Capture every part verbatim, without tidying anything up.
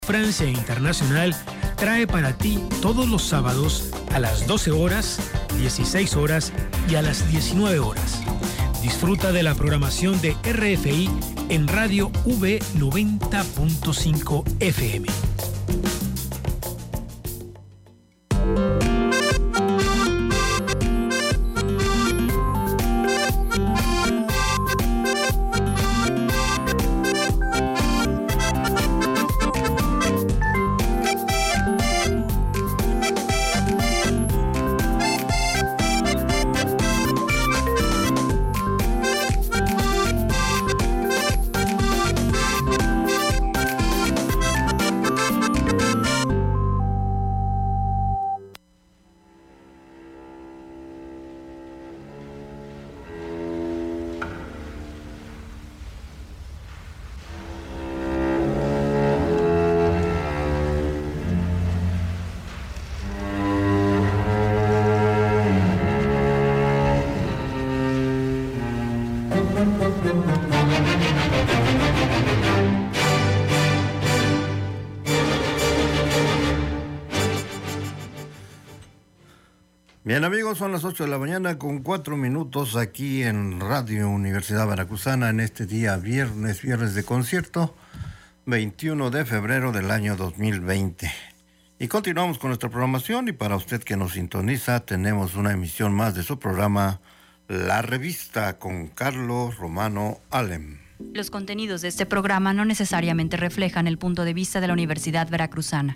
Francia Internacional trae para ti todos los sábados a las doce horas, dieciséis horas y a las diecinueve horas. Disfruta de la programación de R F I en Radio V noventa punto cinco F M. Bien, amigos, son las ocho de la mañana con cuatro minutos aquí en Radio Universidad Veracruzana en este día viernes, viernes de concierto, veintiuno de febrero del año dos mil veinte. Y continuamos con nuestra programación y para usted que nos sintoniza tenemos una emisión más de su programa La Revista con Carlos Romano Alem. Los contenidos de este programa no necesariamente reflejan el punto de vista de la Universidad Veracruzana.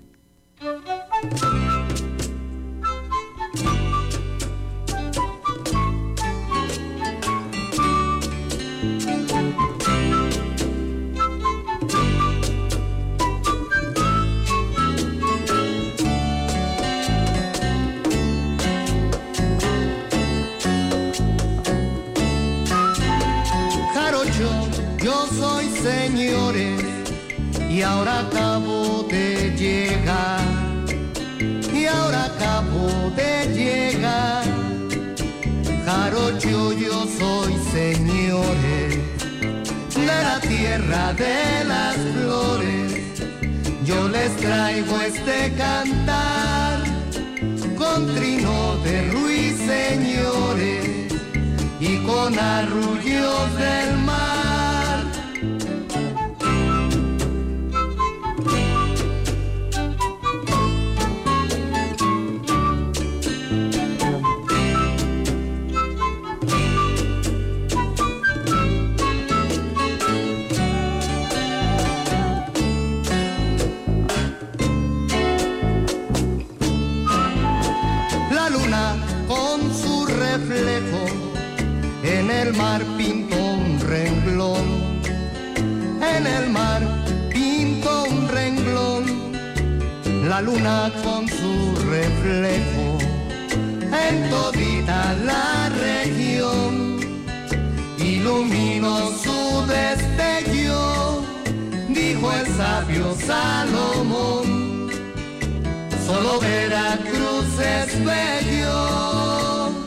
Yo soy señores y ahora acabo de llegar, y ahora acabo de llegar. Jarocho, yo soy señores de la tierra de las flores. Yo les traigo este cantar con trino de ruiseñores y con arrullos del mar. En el mar pinto un renglón, en el mar pinto un renglón, la luna con su reflejo en todita la región, iluminó su destello, dijo el sabio Salomón, solo Veracruz es bello.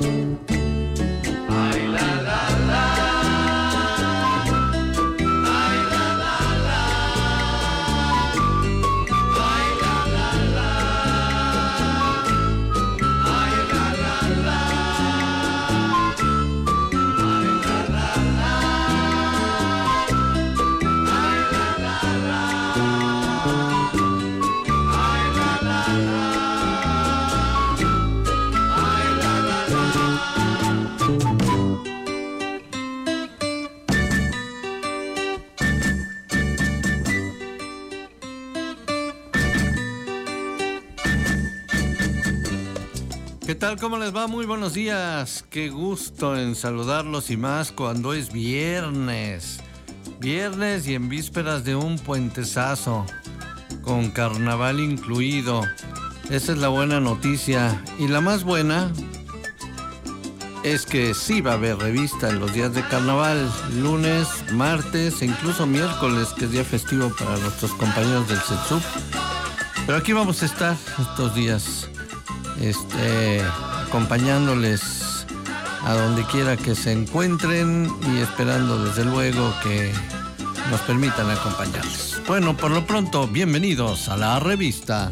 ¿Qué tal? ¿Cómo les va? Muy buenos días. Qué gusto en saludarlos y más cuando es viernes. Viernes y en vísperas de un puentezazo, con carnaval incluido. Esa es la buena noticia. Y la más buena es que sí va a haber revista en los días de carnaval. Lunes, martes e incluso miércoles, que es día festivo para nuestros compañeros del CETSUP. Pero aquí vamos a estar estos días. Este, acompañándoles a donde quiera que se encuentren y esperando desde luego que nos permitan acompañarles. Bueno, por lo pronto, bienvenidos a la revista.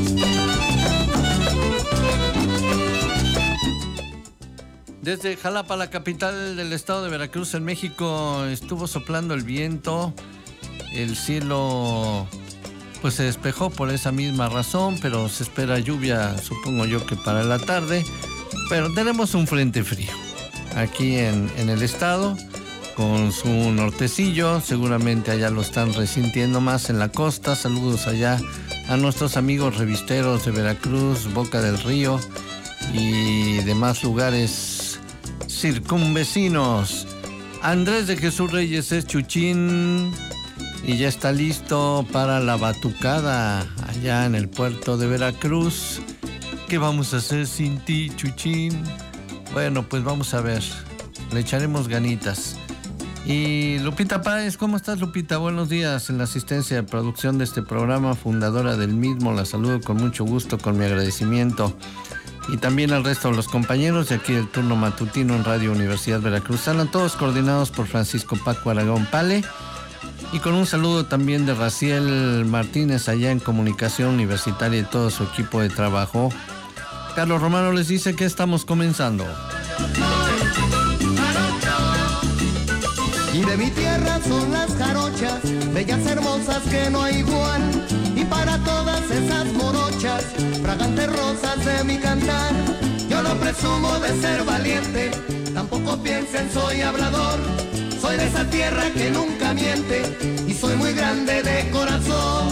Desde Jalapa, la capital del estado de Veracruz, en México, estuvo soplando el viento. El cielo pues se despejó por esa misma razón, pero se espera lluvia, supongo yo que para la tarde. Pero tenemos un frente frío aquí en, en el estado, con su nortecillo. Seguramente allá lo están resintiendo más en la costa. Saludos allá a nuestros amigos revisteros de Veracruz, Boca del Río y demás lugares circunvecinos. Andrés de Jesús Reyes es Chuchín y ya está listo para la batucada allá en el puerto de Veracruz. ¿Qué vamos a hacer sin ti, Chuchín? Bueno, pues vamos a ver, le echaremos ganitas. Y Lupita Páez, ¿cómo estás, Lupita? Buenos días, en la asistencia de producción de este programa, fundadora del mismo. La saludo con mucho gusto, con mi agradecimiento. Y también al resto de los compañeros de aquí del turno matutino en Radio Universidad Veracruzana, todos coordinados por Francisco Paco Aragón Pale. Y con un saludo también de Raciel Martínez allá en Comunicación Universitaria y todo su equipo de trabajo. Carlos Romano les dice que estamos comenzando. Y de mi tierra son las jarochas, bellas hermosas que no hay igual. Y para todas esas morochas, fragantes rosas de mi cantar, yo no presumo de ser valiente, tampoco piensen soy hablador. Soy de esa tierra que nunca miente y soy muy grande de corazón.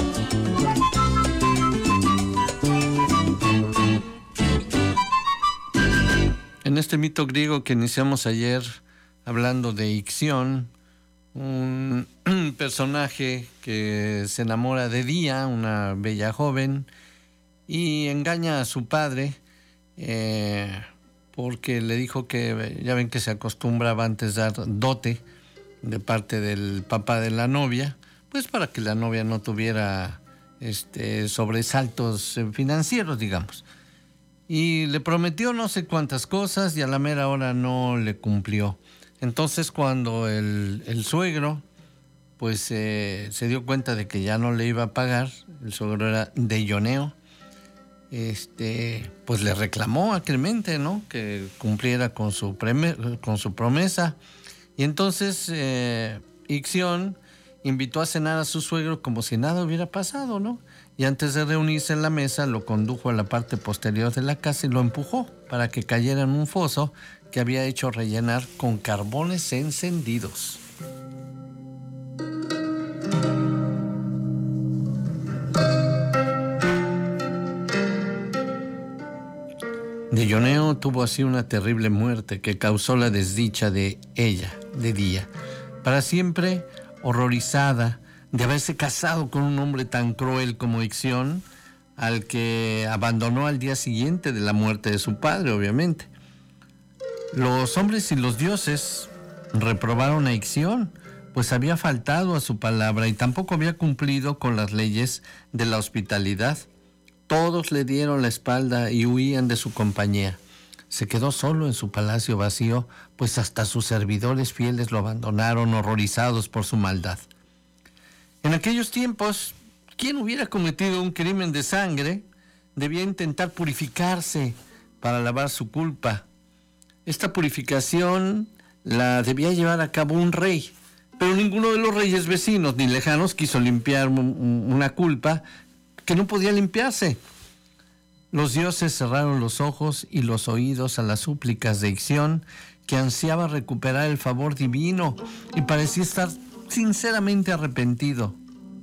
En este mito griego que iniciamos ayer hablando de Ixión, un personaje que se enamora de Día, una bella joven, y engaña a su padre eh, porque le dijo que, ya ven que se acostumbraba antes dar dote de parte del papá de la novia, pues para que la novia no tuviera este, sobresaltos financieros, digamos. Y le prometió no sé cuántas cosas y a la mera hora no le cumplió. Entonces cuando el, el suegro pues eh, se dio cuenta de que ya no le iba a pagar, el suegro era Deioneo, este, pues le reclamó acremente, ¿no?, que cumpliera con su, preme, con su promesa. Y entonces eh, Ixión invitó a cenar a su suegro como si nada hubiera pasado, ¿no? Y antes de reunirse en la mesa lo condujo a la parte posterior de la casa y lo empujó para que cayera en un foso que había hecho rellenar con carbones encendidos. Deioneo tuvo así una terrible muerte que causó la desdicha de ella, de Día, para siempre horrorizada de haberse casado con un hombre tan cruel como Ixión, al que abandonó al día siguiente de la muerte de su padre, obviamente. Los hombres y los dioses reprobaron a Ixión, pues había faltado a su palabra y tampoco había cumplido con las leyes de la hospitalidad. Todos le dieron la espalda y huían de su compañía. Se quedó solo en su palacio vacío, pues hasta sus servidores fieles lo abandonaron, horrorizados por su maldad. En aquellos tiempos, quien hubiera cometido un crimen de sangre debía intentar purificarse para lavar su culpa. Esta purificación la debía llevar a cabo un rey, pero ninguno de los reyes vecinos ni lejanos quiso limpiar una culpa que no podía limpiarse. Los dioses cerraron los ojos y los oídos a las súplicas de Ixión, que ansiaba recuperar el favor divino y parecía estar sinceramente arrepentido.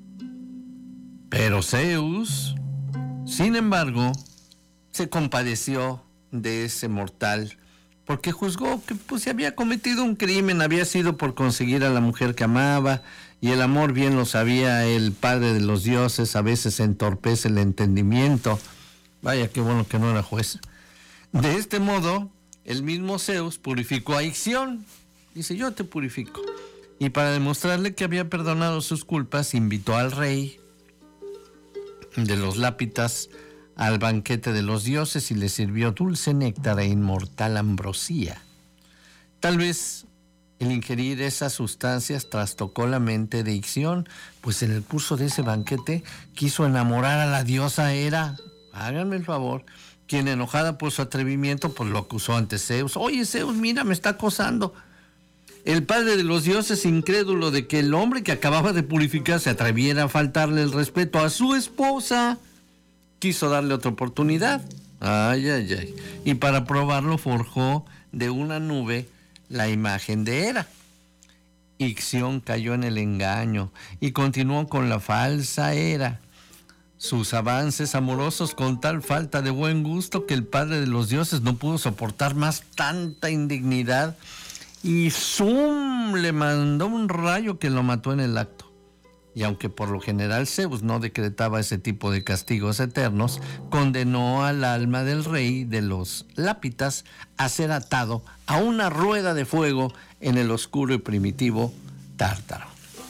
Pero Zeus, sin embargo, se compadeció de ese mortal, porque juzgó que pues, si había cometido un crimen, había sido por conseguir a la mujer que amaba, y el amor, bien lo sabía el padre de los dioses, a veces entorpece el entendimiento. Vaya, qué bueno que no era juez. De este modo, el mismo Zeus purificó a Ixión. Dice, yo te purifico. Y para demostrarle que había perdonado sus culpas, invitó al rey de los lápitas al banquete de los dioses y le sirvió dulce néctar e inmortal ambrosía. Tal vez El ingerir esas sustancias trastocó la mente de Ixión, pues en el curso de ese banquete quiso enamorar a la diosa Hera. Háganme el favor. Quien, enojada por su atrevimiento, pues lo acusó ante Zeus. Oye, Zeus, mira, me está acosando. El padre de los dioses, incrédulo de que el hombre que acababa de purificar se atreviera a faltarle el respeto a su esposa, quiso darle otra oportunidad. Ay, ay, ay. Y para probarlo forjó de una nube la imagen de Hera. Ixión cayó en el engaño y continuó con la falsa Hera. Sus avances amorosos con tal falta de buen gusto que el padre de los dioses no pudo soportar más tanta indignidad y ¡zum! Le mandó un rayo que lo mató en el acto. Y aunque por lo general Zeus no decretaba ese tipo de castigos eternos, condenó al alma del rey de los lápitas a ser atado a una rueda de fuego en el oscuro y primitivo Tártaro.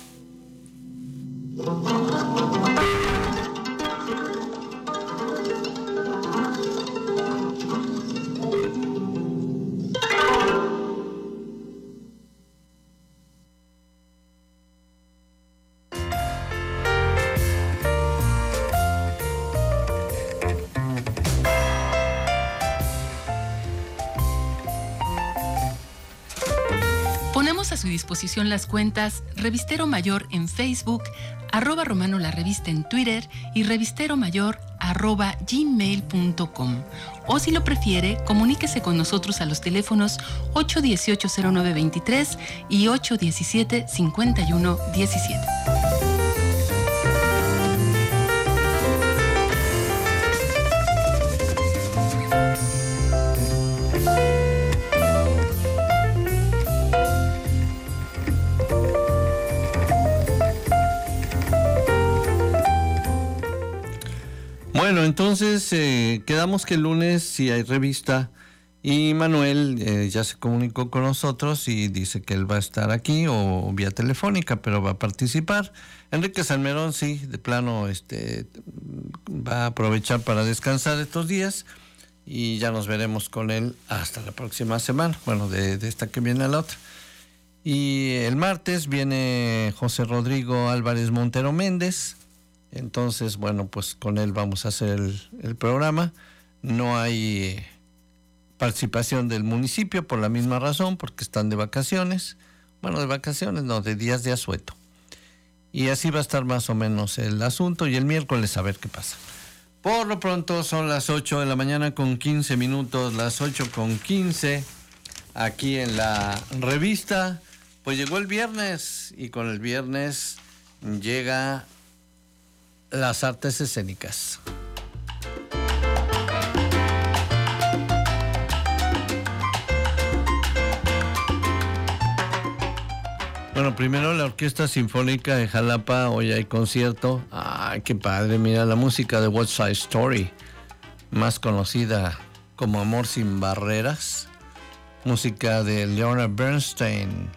Ponemos a su disposición las cuentas Revistero Mayor en Facebook, arroba Romano la Revista en Twitter y Revistero Mayor arroba gmail punto com. O si lo prefiere, comuníquese con nosotros a los teléfonos ocho uno ocho, cero nueve dos tres y ocho uno siete, cinco uno uno siete. Bueno, entonces eh, quedamos que el lunes sí hay revista y Manuel eh, ya se comunicó con nosotros y dice que él va a estar aquí o vía telefónica, pero va a participar. Enrique Salmerón sí, de plano este, va a aprovechar para descansar estos días y ya nos veremos con él hasta la próxima semana, bueno, de, de esta que viene a la otra. Y el martes viene José Rodrigo Álvarez Montero Méndez. Entonces, bueno, pues con él vamos a hacer el, el programa. No hay eh, participación del municipio por la misma razón, porque están de vacaciones. Bueno, de vacaciones no, de días de asueto. Y así va a estar más o menos el asunto y el miércoles a ver qué pasa. Por lo pronto son las ocho de la mañana con quince minutos, las ocho con quince, aquí en la revista. Pues llegó el viernes y con el viernes llega las artes escénicas. Bueno, primero la Orquesta Sinfónica de Jalapa, hoy hay concierto. Ay, qué padre, mira la música de West Side Story, más conocida como Amor sin Barreras, música de Leonard Bernstein.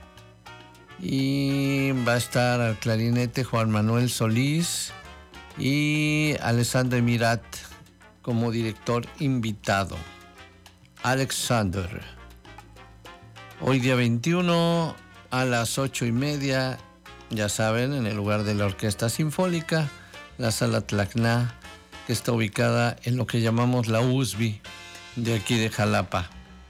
Y va a estar al clarinete Juan Manuel Solís y Alexandre Mirat como director invitado. Alexander. Hoy día veintiuno a las ocho y media, ya saben, en el lugar de la Orquesta Sinfónica, la Sala Tlacná, que está ubicada en lo que llamamos la U S B I de aquí de Jalapa.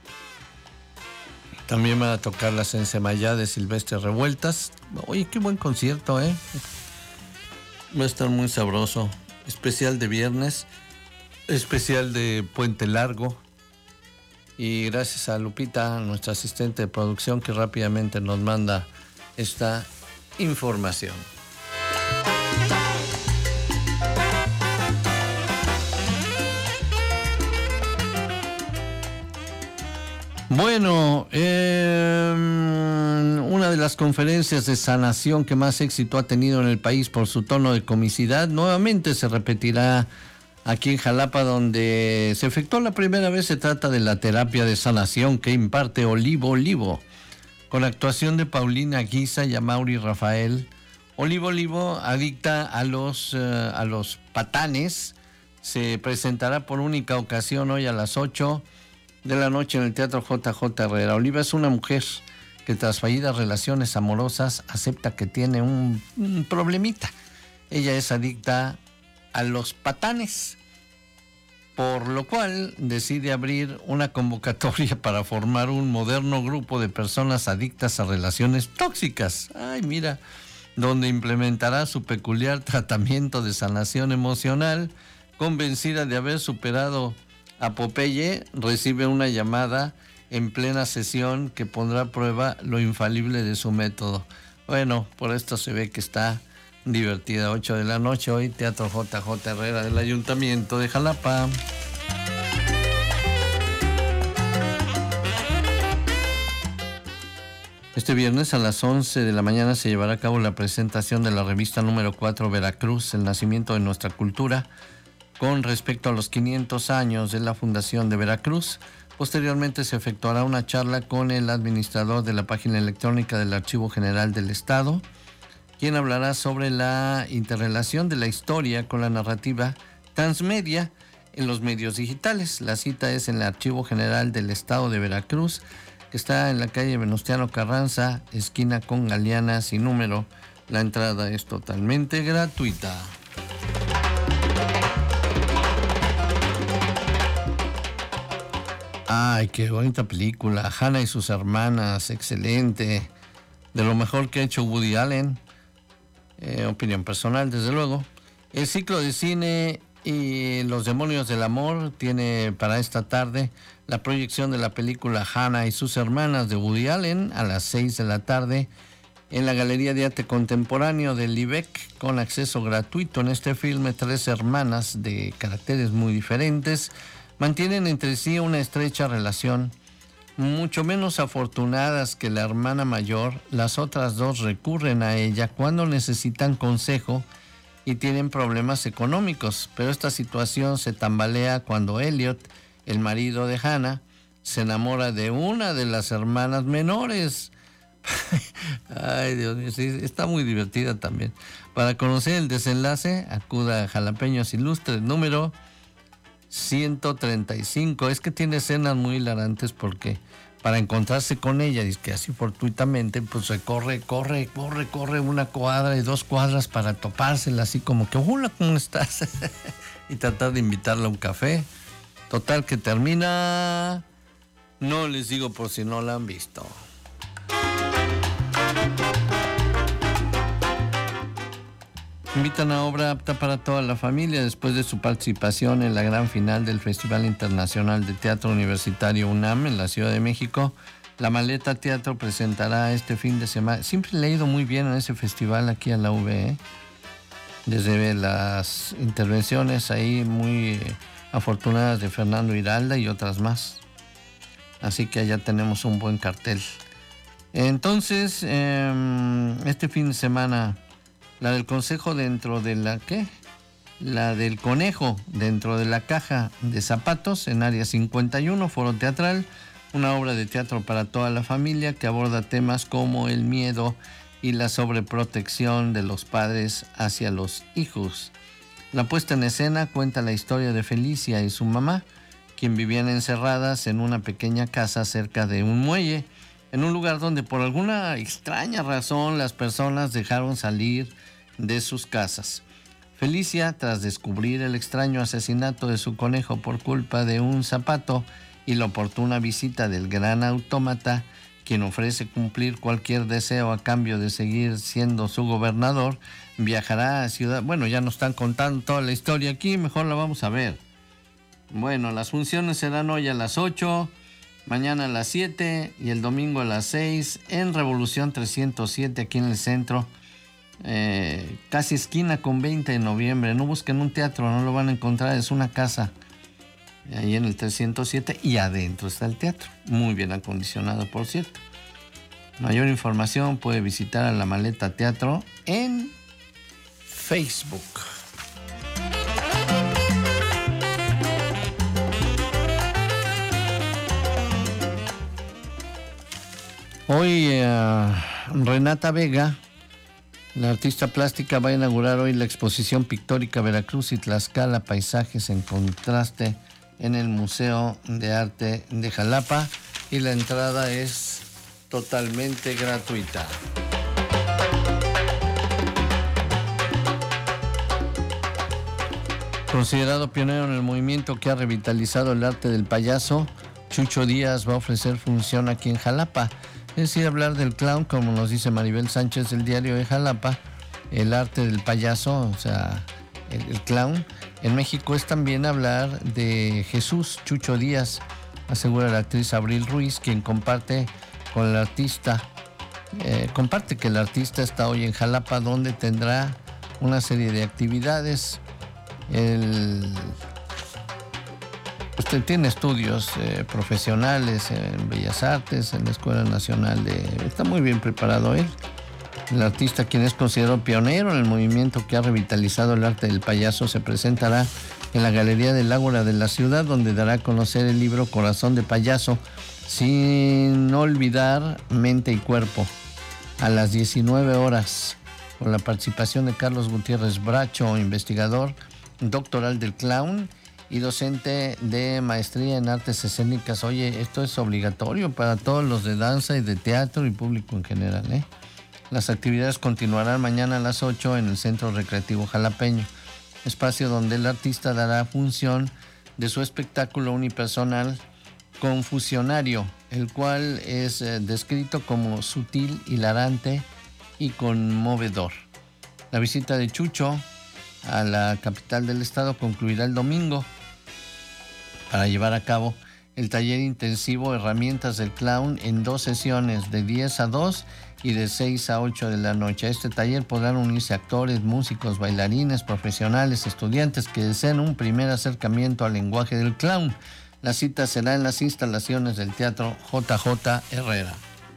También van a tocar las Ensemayá de Silvestre Revueltas. Oye, qué buen concierto, ¿eh? Va a estar muy sabroso. Especial de viernes, especial de Puente Largo. Y gracias a Lupita, nuestra asistente de producción, que rápidamente nos manda esta información. Bueno, eh, una de las conferencias de sanación que más éxito ha tenido en el país por su tono de comicidad, nuevamente se repetirá aquí en Jalapa, donde se efectuó la primera vez. Se trata de la terapia de sanación que imparte Olivo Olivo, con actuación de Paulina Guisa y Amaury Rafael. Olivo Olivo, adicta a los, uh, a los patanes, se presentará por única ocasión hoy a las ocho de la noche en el Teatro J J Herrera. Oliva es una mujer que tras fallidas relaciones amorosas acepta que tiene un, un problemita. Ella es adicta a los patanes, por lo cual decide abrir una convocatoria para formar un moderno grupo de personas adictas a relaciones tóxicas. Ay, mira, donde implementará su peculiar tratamiento de sanación emocional. Convencida de haber superado a Popeye, recibe una llamada en plena sesión que pondrá a prueba lo infalible de su método. Bueno, por esto se ve que está divertida. ocho de la noche, hoy Teatro J J Herrera del Ayuntamiento de Jalapa. Este viernes a las once de la mañana se llevará a cabo la presentación de la revista número cuatro Veracruz, el nacimiento de nuestra cultura, con respecto a los quinientos años de la fundación de Veracruz. Posteriormente se efectuará una charla con el administrador de la página electrónica del Archivo General del Estado, quien hablará sobre la interrelación de la historia con la narrativa transmedia en los medios digitales. La cita es en el Archivo General del Estado de Veracruz, que está en la calle Venustiano Carranza, esquina con Galeana, sin número. La entrada es totalmente gratuita. Ay, qué bonita película. Hannah y sus hermanas, excelente. De lo mejor que ha hecho Woody Allen. Eh, opinión personal, desde luego. El ciclo de cine y Los Demonios del Amor tiene para esta tarde la proyección de la película Hannah y sus hermanas de Woody Allen a las seis de la tarde en la Galería de Arte Contemporáneo del I B E C, con acceso gratuito. En este filme, tres hermanas de caracteres muy diferentes mantienen entre sí una estrecha relación. Mucho menos afortunadas que la hermana mayor, las otras dos recurren a ella cuando necesitan consejo y tienen problemas económicos, pero esta situación se tambalea cuando Elliot, el marido de Hannah, se enamora de una de las hermanas menores. Ay, Dios mío, sí, está muy divertida también. Para conocer el desenlace, acuda a Jalapeños Ilustres número ciento treinta y cinco. Es que tiene escenas muy hilarantes porque para encontrarse con ella, dice que así fortuitamente, pues recorre, corre, corre, corre una cuadra y dos cuadras para topársela, así como que, hola, ¿cómo estás? Y tratar de invitarla a un café. Total que termina, no les digo por si no la han visto. Invitan a obra apta para toda la familia después de su participación en la gran final del Festival Internacional de Teatro Universitario UNAM en la Ciudad de México. La Maleta Teatro presentará este fin de semana. Siempre le ha ido muy bien a ese festival aquí a la U V, ¿eh? Desde las intervenciones ahí muy afortunadas de Fernando Hiralda y otras más. Así que allá tenemos un buen cartel. Entonces, eh, este fin de semana, la del consejo dentro de la, ¿qué? La del conejo dentro de la caja de zapatos en área cincuenta y uno, foro teatral, una obra de teatro para toda la familia que aborda temas como el miedo y la sobreprotección de los padres hacia los hijos. La puesta en escena cuenta la historia de Felicia y su mamá, quien vivían encerradas en una pequeña casa cerca de un muelle, en un lugar donde por alguna extraña razón las personas dejaron salir de sus casas. Felicia, tras descubrir el extraño asesinato de su conejo por culpa de un zapato y la oportuna visita del gran autómata, quien ofrece cumplir cualquier deseo a cambio de seguir siendo su gobernador, viajará a Ciudad... Bueno, ya nos están contando toda la historia aquí, mejor la vamos a ver. Bueno, las funciones serán hoy a las ocho, mañana a las siete y el domingo a las seis en Revolución trescientos siete aquí en el centro. Eh, casi esquina con veinte de noviembre. No busquen un teatro, no lo van a encontrar, es una casa ahí en el trescientos siete y adentro está el teatro, muy bien acondicionado, por cierto. Mayor información puede visitar a La Maleta Teatro en Facebook. Hoy eh, Renata Vega, la artista plástica, va a inaugurar hoy la exposición pictórica Veracruz y Tlaxcala, paisajes en contraste, en el Museo de Arte de Jalapa, y la entrada es totalmente gratuita. Considerado pionero en el movimiento que ha revitalizado el arte del payaso, Chucho Díaz va a ofrecer función aquí en Jalapa. Es decir, hablar del clown, como nos dice Maribel Sánchez del diario de Jalapa, el arte del payaso, o sea, el, el clown, en México es también hablar de Jesús Chucho Díaz, asegura la actriz Abril Ruiz, quien comparte con el artista, eh, comparte que el artista está hoy en Jalapa, donde tendrá una serie de actividades. El, usted tiene estudios eh, profesionales en Bellas Artes, en la Escuela Nacional de... Está muy bien preparado él. El artista, quien es considerado pionero en el movimiento que ha revitalizado el arte del payaso, se presentará en la Galería del Ágora de la ciudad, donde dará a conocer el libro Corazón de Payaso, sin olvidar Mente y Cuerpo, a las diecinueve horas, con la participación de Carlos Gutiérrez Bracho, investigador doctoral del clown y docente de maestría en artes escénicas. Oye, esto es obligatorio para todos los de danza y de teatro y público en general, ¿eh? Las actividades continuarán mañana a las ocho en el Centro Recreativo Jalapeño, espacio donde el artista dará función de su espectáculo unipersonal Confusionario, el cual es eh, descrito como sutil, hilarante y conmovedor. La visita de Chucho a la capital del estado concluirá el domingo para llevar a cabo el taller intensivo Herramientas del Clown en dos sesiones, de diez a dos y de seis a ocho de la noche. A este taller podrán unirse actores, músicos, bailarines, profesionales, estudiantes que deseen un primer acercamiento al lenguaje del clown. La cita será en las instalaciones del Teatro J J Herrera.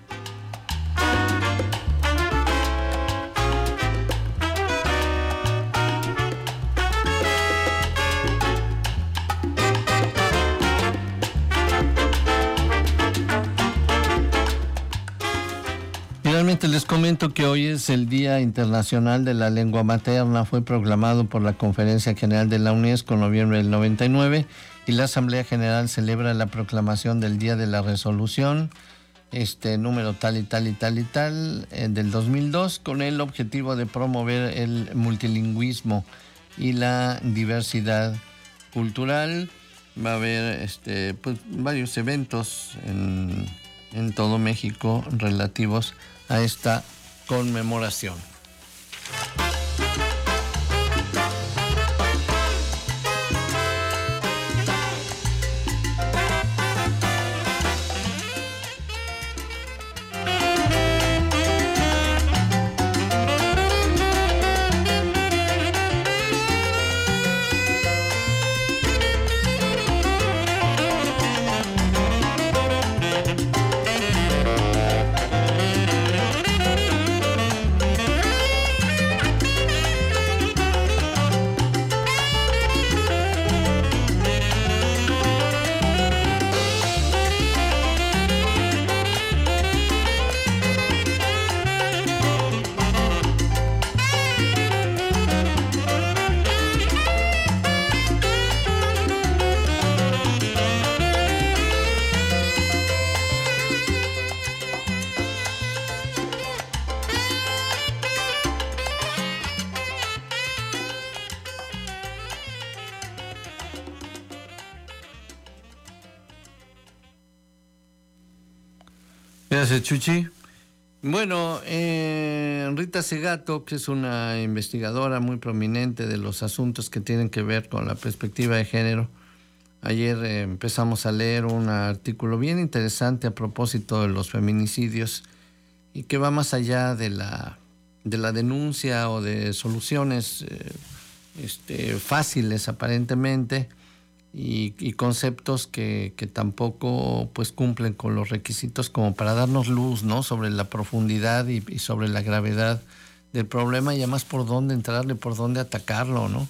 Finalmente les comento que hoy es el Día Internacional de la Lengua Materna. Fue proclamado por la Conferencia General de la UNESCO en noviembre del noventa y nueve y la Asamblea General celebra la proclamación del Día de la Resolución, este número tal y tal y tal y tal, eh, del dos mil dos, con el objetivo de promover el multilingüismo y la diversidad cultural. Va a haber este, pues, varios eventos en, en todo México relativos a esta conmemoración. Gracias, Chuchi. Bueno, eh, Rita Segato, que es una investigadora muy prominente de los asuntos que tienen que ver con la perspectiva de género, ayer eh, empezamos a leer un artículo bien interesante a propósito de los feminicidios y que va más allá de la, de la denuncia o de soluciones eh, este, fáciles aparentemente, Y, y conceptos que, que tampoco pues cumplen con los requisitos como para darnos luz, ¿no?, sobre la profundidad y, y sobre la gravedad del problema y además por dónde entrarle, por dónde atacarlo, ¿no?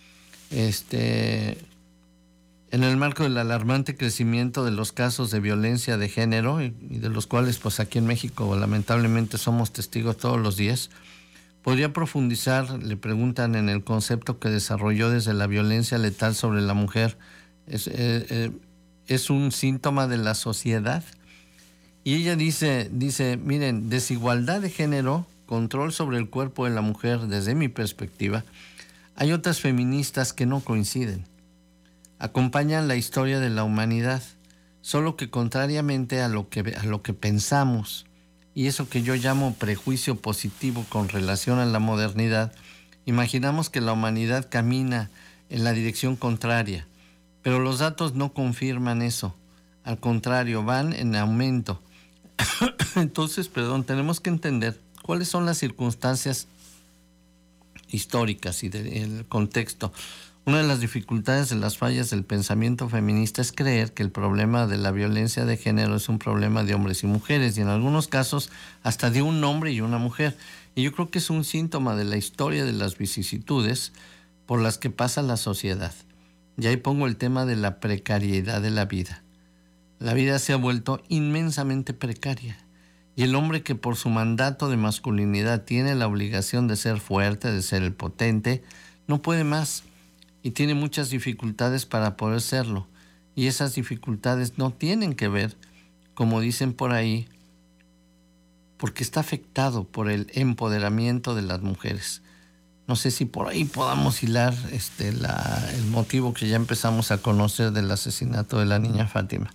Este, en el marco del alarmante crecimiento de los casos de violencia de género y, y de los cuales pues aquí en México lamentablemente somos testigos todos los días, ¿podría profundizar, le preguntan, en el concepto que desarrolló desde la violencia letal sobre la mujer? ¿Es, eh, eh, ¿es un síntoma de la sociedad? Y ella dice, dice, miren, desigualdad de género, control sobre el cuerpo de la mujer, desde mi perspectiva. Hay otras feministas que no coinciden. Acompañan la historia de la humanidad, solo que contrariamente a lo que, a lo que pensamos, y eso que yo llamo prejuicio positivo con relación a la modernidad, imaginamos que la humanidad camina en la dirección contraria, pero los datos no confirman eso. Al contrario, van en aumento. Entonces, perdón, tenemos que entender cuáles son las circunstancias históricas y del contexto. Una de las dificultades de las fallas del pensamiento feminista es creer que el problema de la violencia de género es un problema de hombres y mujeres, y en algunos casos hasta de un hombre y una mujer. Y yo creo que es un síntoma de la historia de las vicisitudes por las que pasa la sociedad. Y ahí pongo el tema de la precariedad de la vida. La vida se ha vuelto inmensamente precaria. Y el hombre que por su mandato de masculinidad tiene la obligación de ser fuerte, de ser el potente, no puede más y tiene muchas dificultades para poder serlo. Y esas dificultades no tienen que ver, como dicen por ahí, porque está afectado por el empoderamiento de las mujeres. No sé si por ahí podamos hilar este, la, el motivo que ya empezamos a conocer del asesinato de la niña Fátima.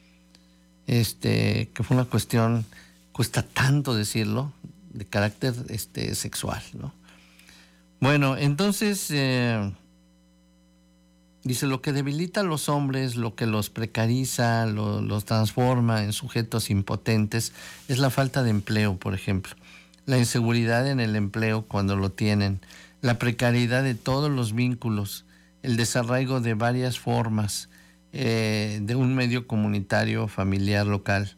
Este, que fue una cuestión, cuesta tanto decirlo, de carácter este, sexual, ¿no? Bueno, entonces, eh, dice, lo que debilita a los hombres, lo que los precariza, lo, los transforma en sujetos impotentes, es la falta de empleo, por ejemplo. La inseguridad en el empleo cuando lo tienen, la precariedad de todos los vínculos, el desarraigo de varias formas, Eh, de un medio comunitario familiar local.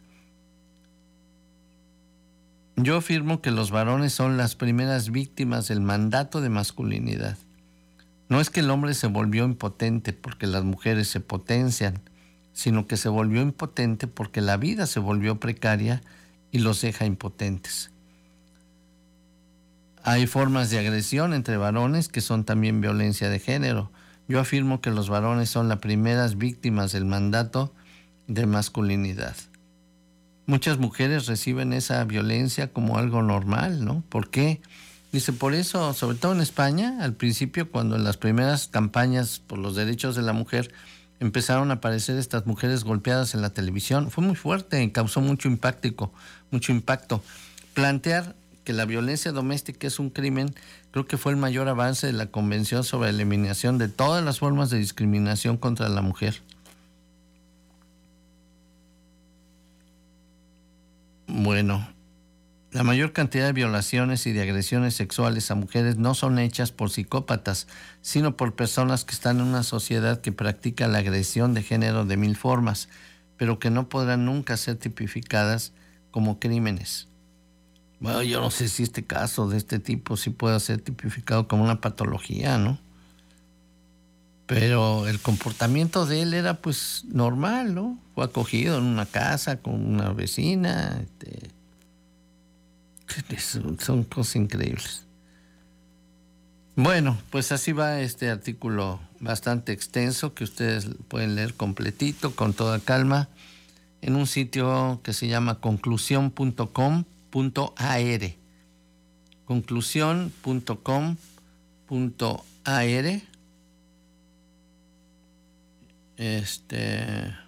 Yo afirmo que los varones son las primeras víctimas del mandato de masculinidad. No es que el hombre se volvió impotente porque las mujeres se potencian, sino que se volvió impotente porque la vida se volvió precaria y los deja impotentes. Hay formas de agresión entre varones que son también violencia de género. Yo afirmo que los varones son las primeras víctimas del mandato de masculinidad. Muchas mujeres reciben esa violencia como algo normal, ¿no? ¿Por qué? Dice, por eso, sobre todo en España, al principio, cuando en las primeras campañas por los derechos de la mujer empezaron a aparecer estas mujeres golpeadas en la televisión, fue muy fuerte, causó mucho impacto, mucho impacto. Plantear que la violencia doméstica es un crimen, creo que fue el mayor avance de la Convención sobre la Eliminación de todas las formas de discriminación contra la mujer. Bueno, la mayor cantidad de violaciones y de agresiones sexuales a mujeres no son hechas por psicópatas, sino por personas que están en una sociedad que practica la agresión de género de mil formas, pero que no podrán nunca ser tipificadas como crímenes. Bueno, yo no sé si este caso de este tipo sí puede ser tipificado como una patología, ¿no? Pero el comportamiento de él era pues normal, ¿no? Fue acogido en una casa con una vecina. Este, son, son cosas increíbles. Bueno, pues así va este artículo bastante extenso que ustedes pueden leer completito, con toda calma, en un sitio que se llama conclusión punto com punto a r. conclusión punto com punto a r. Este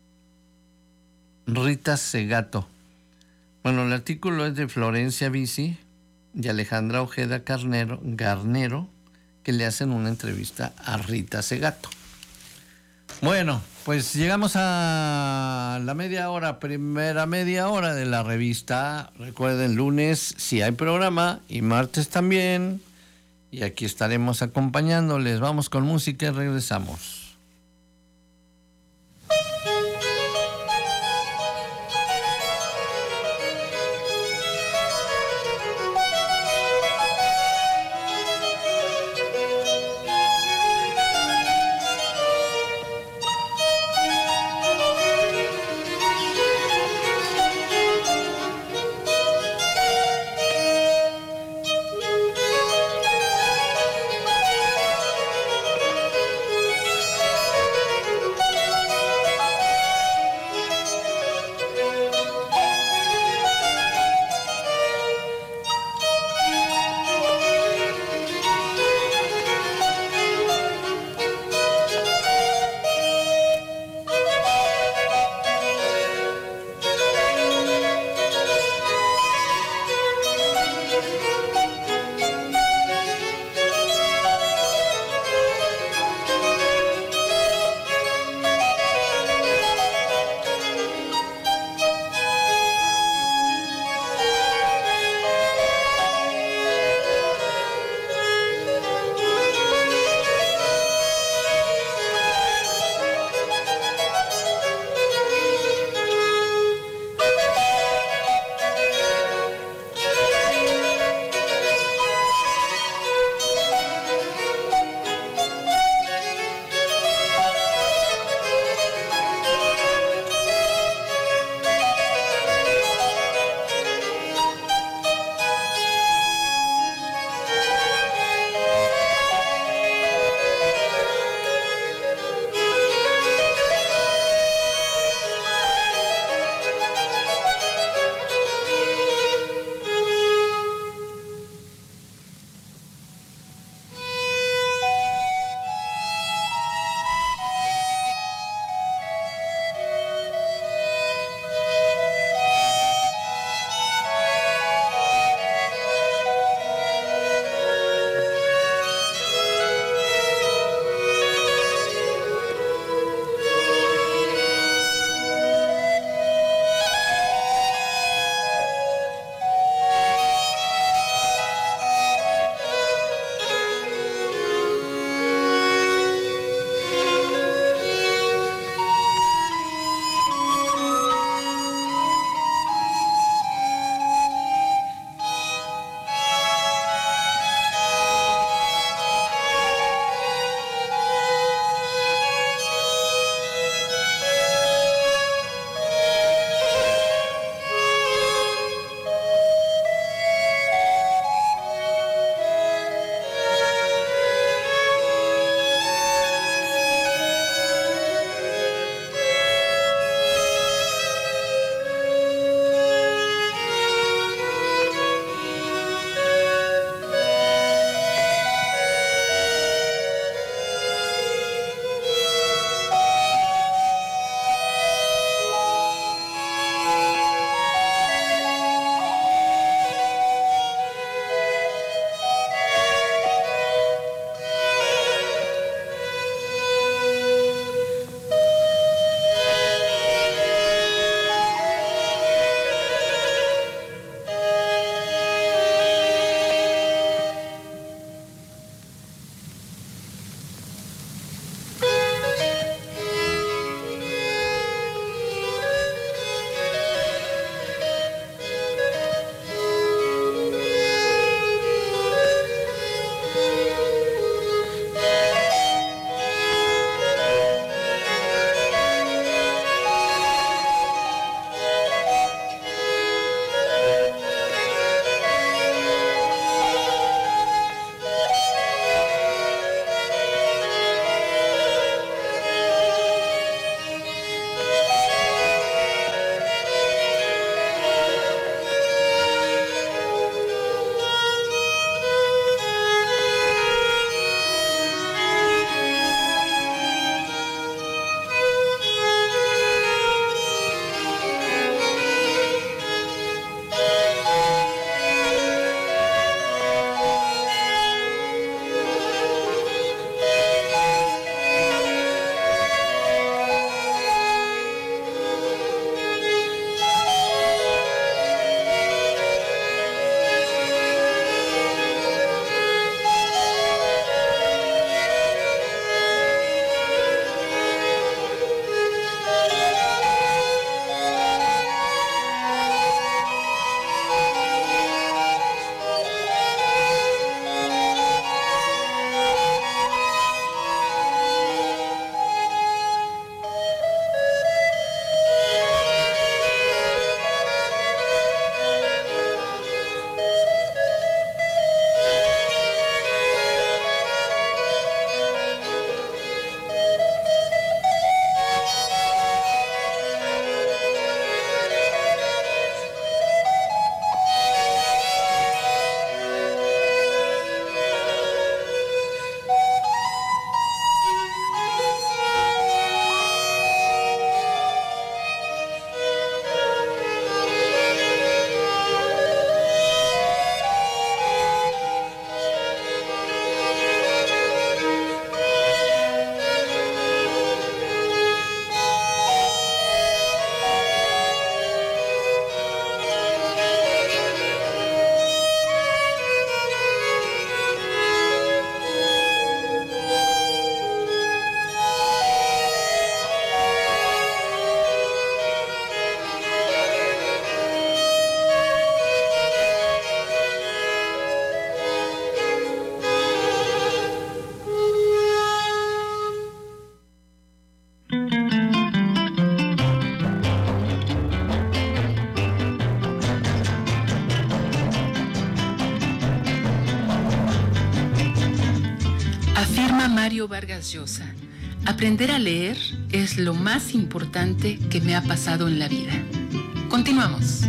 Rita Segato. Bueno, el artículo es de Florencia Bici y Alejandra Ojeda Carnero, Garnero, que le hacen una entrevista a Rita Segato. Bueno, pues llegamos a la media hora, primera media hora de la revista. Recuerden, lunes sí hay programa y martes también. Y aquí estaremos acompañándoles. Vamos con música y regresamos. Afirma Mario Vargas Llosa: aprender a leer es lo más importante que me ha pasado en la vida. Continuamos.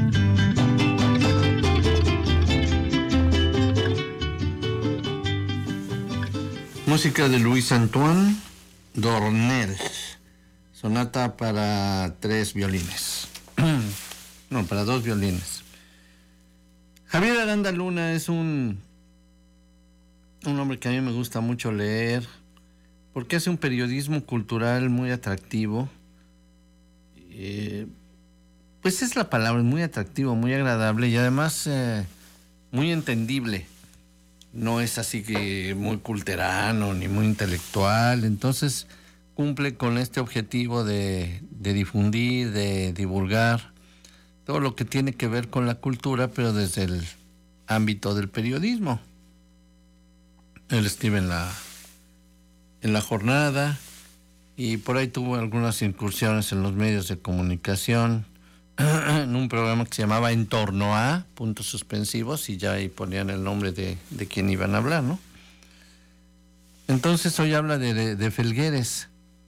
Música de Luis Antoine Dornel, sonata para tres violines. No, para dos violines. Javier Aranda Luna es un, un hombre que a mí me gusta mucho leer, porque hace un periodismo cultural muy atractivo. Eh, pues es la palabra, muy atractivo, muy agradable y además eh, muy entendible. No es así que muy culterano ni muy intelectual, entonces cumple con este objetivo de, de difundir, de divulgar todo lo que tiene que ver con la cultura, pero desde el ámbito del periodismo. Él escribe en la, en la Jornada y por ahí tuvo algunas incursiones en los medios de comunicación, en un programa que se llamaba En torno a, puntos suspensivos, y ya ahí ponían el nombre de, de quien iban a hablar, ¿no? Entonces hoy habla de, de, de Felgueres,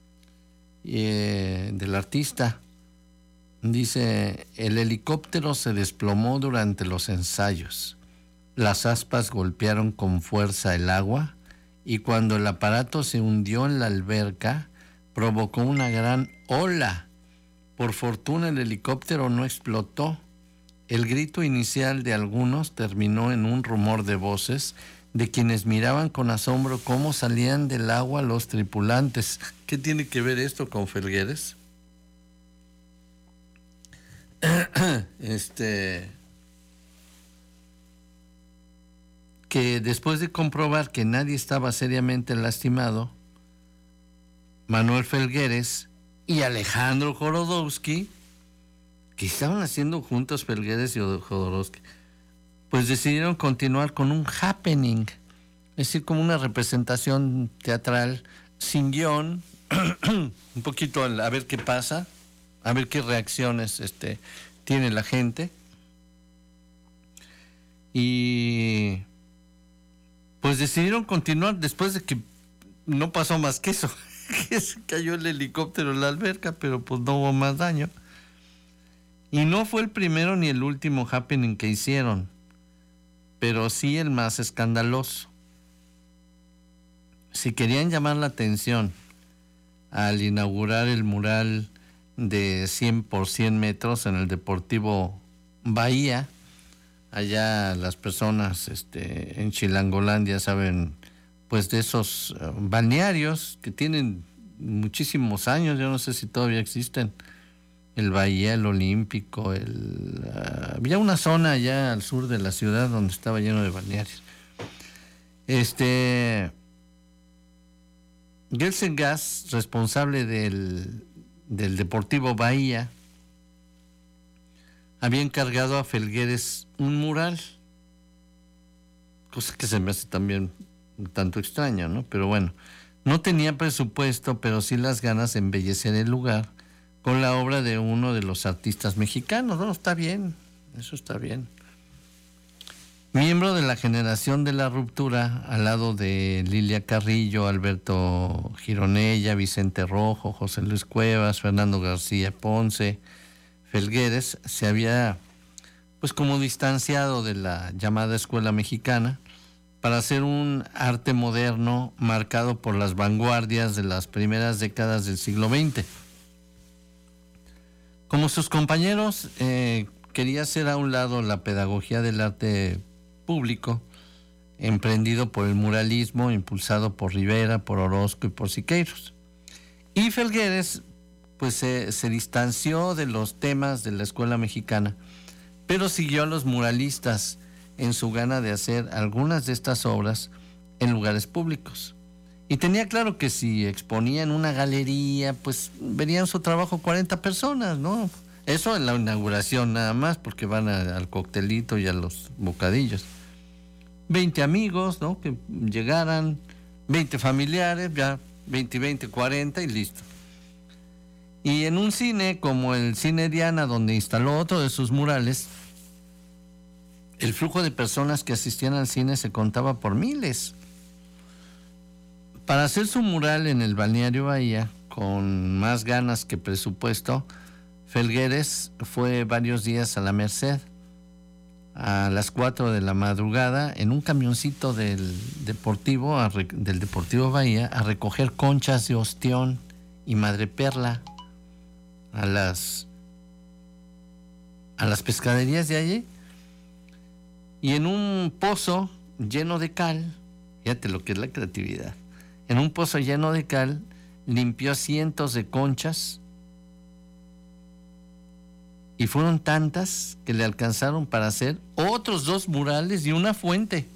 eh, del artista. Dice: el helicóptero se desplomó durante los ensayos. Las aspas golpearon con fuerza el agua y cuando el aparato se hundió en la alberca, provocó una gran ola. Por fortuna el helicóptero no explotó. El grito inicial de algunos terminó en un rumor de voces de quienes miraban con asombro cómo salían del agua los tripulantes. ¿Qué tiene que ver esto con Felgueres? Este... que después de comprobar que nadie estaba seriamente lastimado, Manuel Felgueres y Alejandro Jodorowsky, que estaban haciendo juntos Felgueres y Jodorowsky, pues decidieron continuar con un happening, es decir, como una representación teatral sin guión, un poquito a ver qué pasa, a ver qué reacciones este, tiene la gente. Y pues decidieron continuar después de que no pasó más que eso, que se cayó el helicóptero en la alberca, pero pues no hubo más daño. Y no fue el primero ni el último happening que hicieron, pero sí el más escandaloso. Si querían llamar la atención al inaugurar el mural de cien por cien metros en el Deportivo Bahía, allá las personas este, en Chilangolandia saben pues de esos uh, balnearios que tienen muchísimos años, yo no sé si todavía existen, el Bahía, el Olímpico, el, uh, había una zona allá al sur de la ciudad donde estaba lleno de balnearios. Este Gelsen Gas, responsable del, del Deportivo Bahía, había encargado a Felgueres un mural, cosa que se me hace también un tanto extraño, ¿no? Pero bueno, no tenía presupuesto, pero sí las ganas de embellecer el lugar con la obra de uno de los artistas mexicanos. No, está bien, eso está bien. Miembro de la generación de la ruptura, al lado de Lilia Carrillo, Alberto Gironella, Vicente Rojo, José Luis Cuevas, Fernando García Ponce, Felgueres se había pues como distanciado de la llamada escuela mexicana para hacer un arte moderno marcado por las vanguardias de las primeras décadas del siglo veinte. Como sus compañeros, eh, quería hacer a un lado la pedagogía del arte público, emprendido por el muralismo, impulsado por Rivera, por Orozco y por Siqueiros. Y Felgueres pues se, se distanció de los temas de la escuela mexicana, pero siguió a los muralistas en su gana de hacer algunas de estas obras en lugares públicos. Y tenía claro que si exponía en una galería, pues verían su trabajo cuarenta personas, ¿no? Eso en la inauguración nada más, porque van a, al coctelito y a los bocadillos. veinte amigos, ¿no? Que llegaran, veinte familiares, ya veinte, veinte, cuarenta y listo. Y en un cine como el Cine Diana, donde instaló otro de sus murales, el flujo de personas que asistían al cine se contaba por miles. Para hacer su mural en el balneario Bahía, con más ganas que presupuesto, Felgueres fue varios días a la Merced, a las cuatro de la madrugada, en un camioncito del Deportivo, a re, del Deportivo Bahía, a recoger conchas de ostión y madreperla a las, a las pescaderías de allí. Y en un pozo lleno de cal, fíjate lo que es la creatividad, en un pozo lleno de cal, limpió cientos de conchas y fueron tantas que le alcanzaron para hacer otros dos murales y una fuente.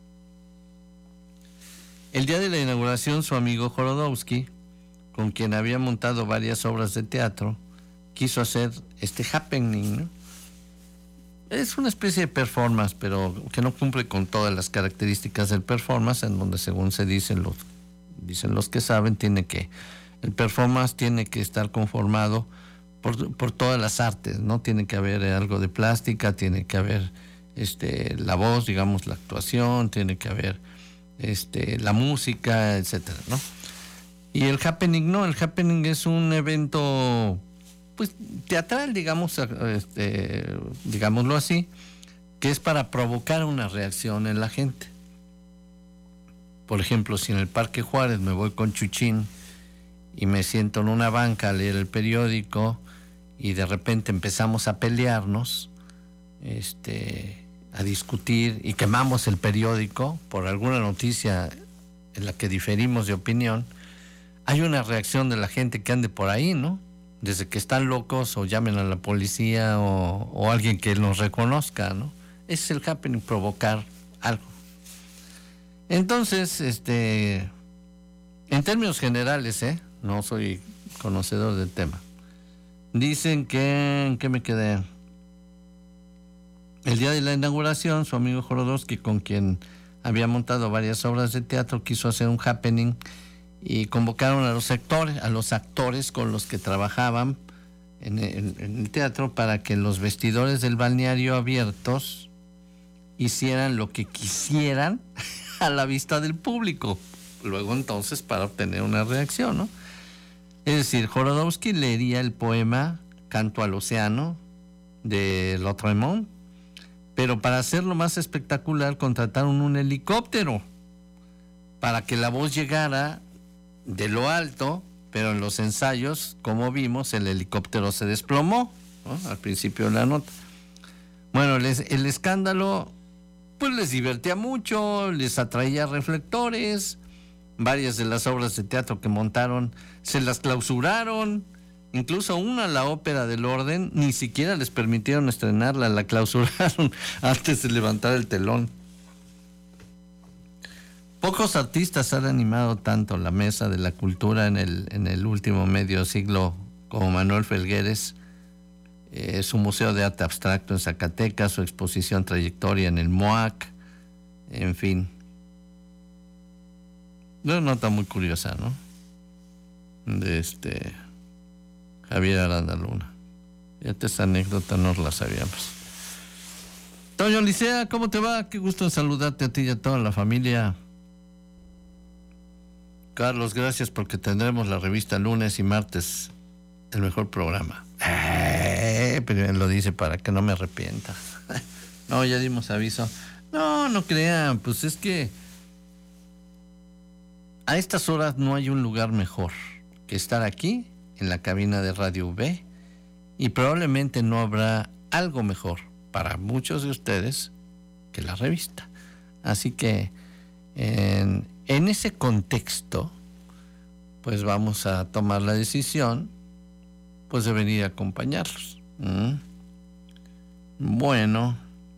El día de la inauguración, su amigo Jorodowski, con quien había montado varias obras de teatro, quiso hacer este happening, ¿no? Es una especie de performance, pero que no cumple con todas las características del performance, en donde, según se dicen los, dicen los que saben, tiene que, el performance tiene que estar conformado por, por todas las artes, ¿no? Tiene que haber algo de plástica, tiene que haber este, la voz, digamos, la actuación, tiene que haber este, la música, etcétera, ¿no? Y el happening no, el happening es un evento pues teatral, digamos, este, digámoslo así, que es para provocar una reacción en la gente. Por ejemplo, si en el Parque Juárez me voy con Chuchín y me siento en una banca a leer el periódico y de repente empezamos a pelearnos, este, a discutir y quemamos el periódico por alguna noticia en la que diferimos de opinión, hay una reacción de la gente que ande por ahí, ¿no? Desde que están locos o llamen a la policía o, o alguien que nos reconozca, ¿no? Ese es el happening, provocar algo. Entonces, este, en términos generales, ¿eh? No soy conocedor del tema. Dicen que, ¿en qué me quedé? El día de la inauguración, su amigo Jorodowski, con quien había montado varias obras de teatro, quiso hacer un happening y convocaron a los actores, a los actores con los que trabajaban en el, en el teatro para que los vestidores del balneario abiertos hicieran lo que quisieran a la vista del público. Luego entonces para obtener una reacción, ¿no? Es decir, Jorodowski leería el poema Canto al Océano de Lautréamont, pero para hacerlo más espectacular contrataron un helicóptero para que la voz llegara de lo alto, pero en los ensayos, como vimos, el helicóptero se desplomó, ¿no? Al principio de la nota. Bueno, les, el escándalo pues les divertía mucho, les atraía reflectores. Varias de las obras de teatro que montaron se las clausuraron, incluso una, la Ópera del Orden, ni siquiera les permitieron estrenarla, la clausuraron antes de levantar el telón. Pocos artistas han animado tanto la Mesa de la Cultura en el, en el último medio siglo como Manuel Felgueres, eh, su Museo de Arte Abstracto en Zacatecas, su exposición Trayectoria en el MOAC, en fin. Una nota muy curiosa, ¿no? De este Javier Aranda Luna. Fíjate, esta anécdota no la sabíamos. Toño Licea, ¿cómo te va? Qué gusto saludarte a ti y a toda la familia. Carlos, gracias porque tendremos la revista lunes y martes, el mejor programa. Eh, pero él lo dice para que no me arrepienta. No, ya dimos aviso. No, no crean, pues es que a estas horas no hay un lugar mejor que estar aquí en la cabina de Radio V, y probablemente no habrá algo mejor para muchos de ustedes que la revista. Así que en, en ese contexto, pues vamos a tomar la decisión pues de venir a acompañarlos. ¿Mm? Bueno,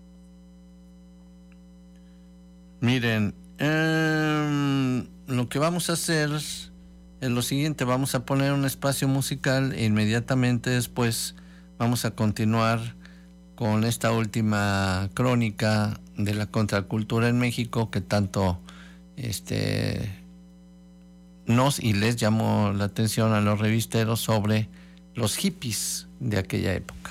miren, eh, lo que vamos a hacer es lo siguiente: vamos a poner un espacio musical e inmediatamente después vamos a continuar con esta última crónica de la contracultura en México que tanto este nos y les llamó la atención a los revisteros sobre los hippies de aquella época.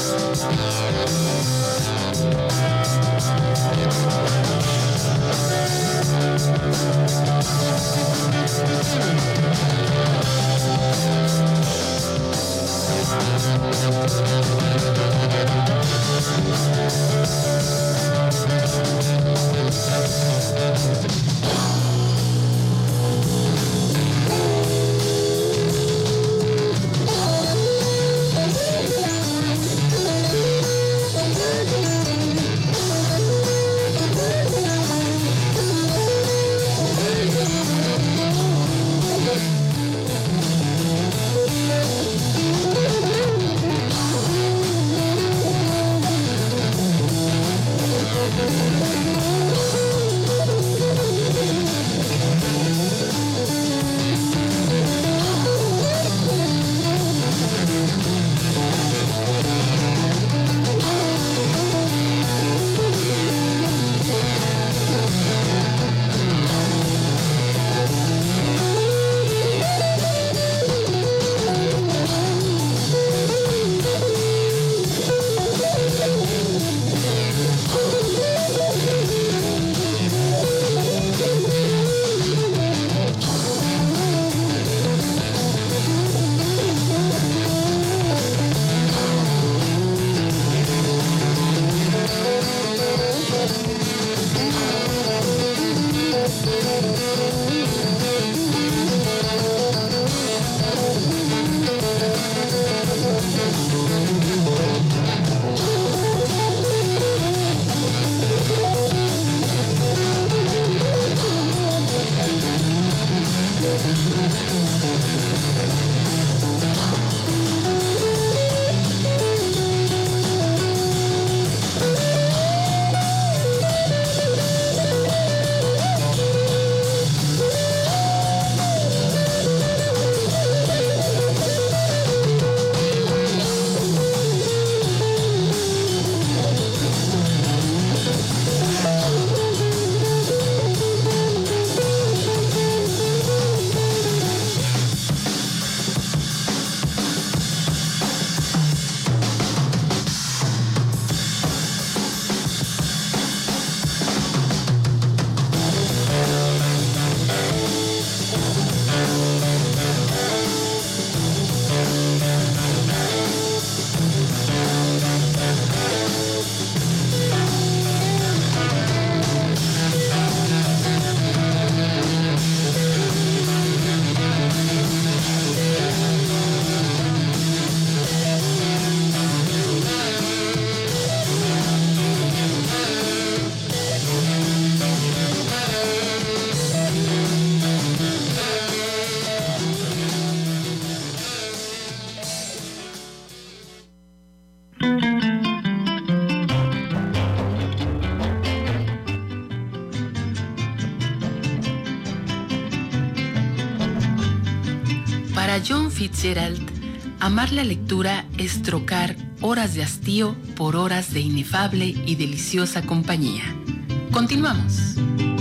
Para John Fitzgerald, amar la lectura es trocar horas de hastío por horas de inefable y deliciosa compañía. Continuamos.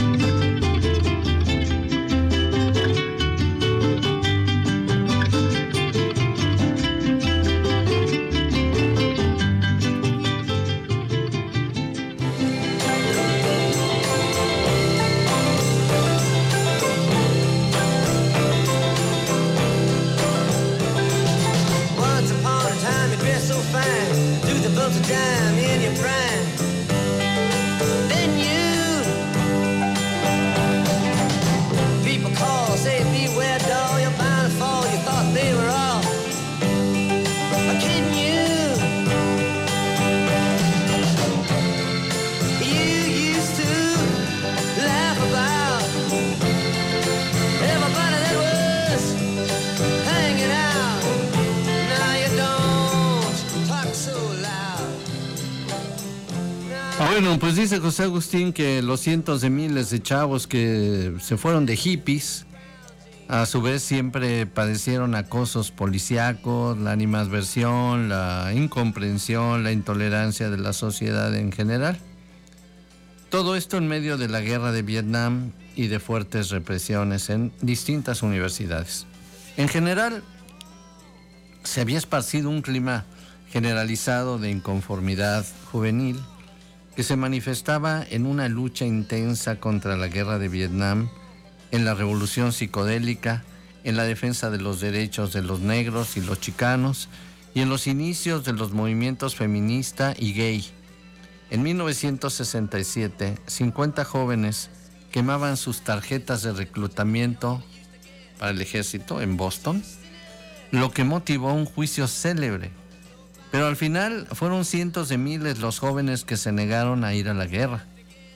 Bueno, pues dice José Agustín que los cientos de miles de chavos que se fueron de hippies, a su vez siempre padecieron acosos policíacos, la animadversión, la incomprensión, la intolerancia de la sociedad en general. Todo esto en medio de la guerra de Vietnam y de fuertes represiones en distintas universidades. En general, se había esparcido un clima generalizado de inconformidad juvenil que se manifestaba en una lucha intensa contra la guerra de Vietnam, en la revolución psicodélica, en la defensa de los derechos de los negros y los chicanos y en los inicios de los movimientos feminista y gay. En mil novecientos sesenta y siete, cincuenta jóvenes quemaban sus tarjetas de reclutamiento para el ejército en Boston, lo que motivó un juicio célebre. Pero al final fueron cientos de miles los jóvenes que se negaron a ir a la guerra.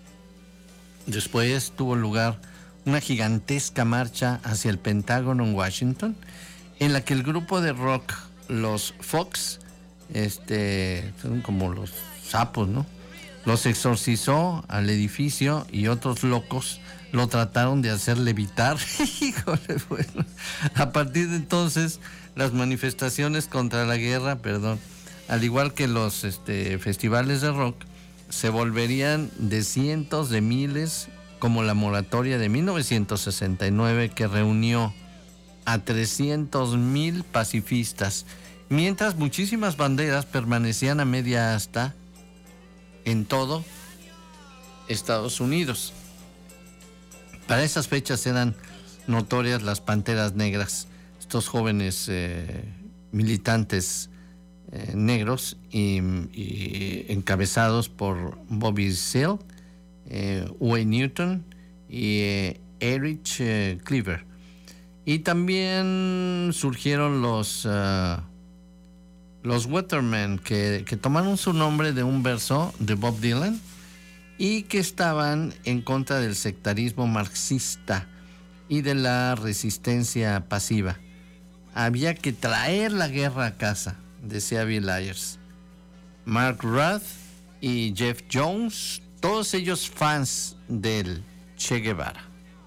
Después tuvo lugar una gigantesca marcha hacia el Pentágono en Washington, en la que el grupo de rock, los Fox, este, son como los sapos, ¿no?, los exorcizó al edificio y otros locos lo trataron de hacer levitar. Híjole, bueno. A partir de entonces, las manifestaciones contra la guerra, perdón, al igual que los este, festivales de rock, se volverían de cientos de miles, como la moratoria de mil novecientos sesenta y nueve, que reunió a trescientos mil pacifistas, mientras muchísimas banderas permanecían a media asta en todo Estados Unidos. Para esas fechas eran notorias las Panteras Negras, estos jóvenes eh, militantes eh, negros y, y encabezados por Bobby Seale, eh, Wayne Newton y eh, Erich eh, Cleaver. Y también surgieron los uh, los Watermen, que, que tomaron su nombre de un verso de Bob Dylan y que estaban en contra del sectarismo marxista y de la resistencia pasiva. Había que traer la guerra a casa, decía Bill Ayers. Mark Rudd y Jeff Jones, todos ellos fans del Che Guevara.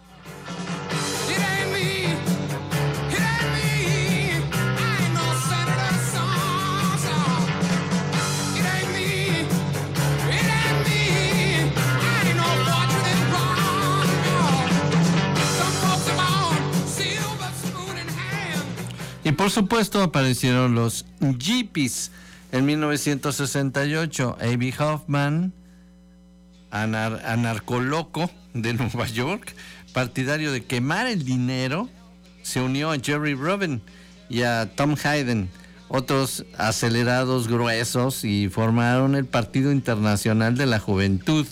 Y por supuesto aparecieron los Hippies en mil novecientos sesenta y ocho. Abbie Hoffman, anar- anarcoloco de Nueva York, partidario de quemar el dinero, se unió a Jerry Rubin y a Tom Hayden, otros acelerados gruesos, y formaron el Partido Internacional de la Juventud,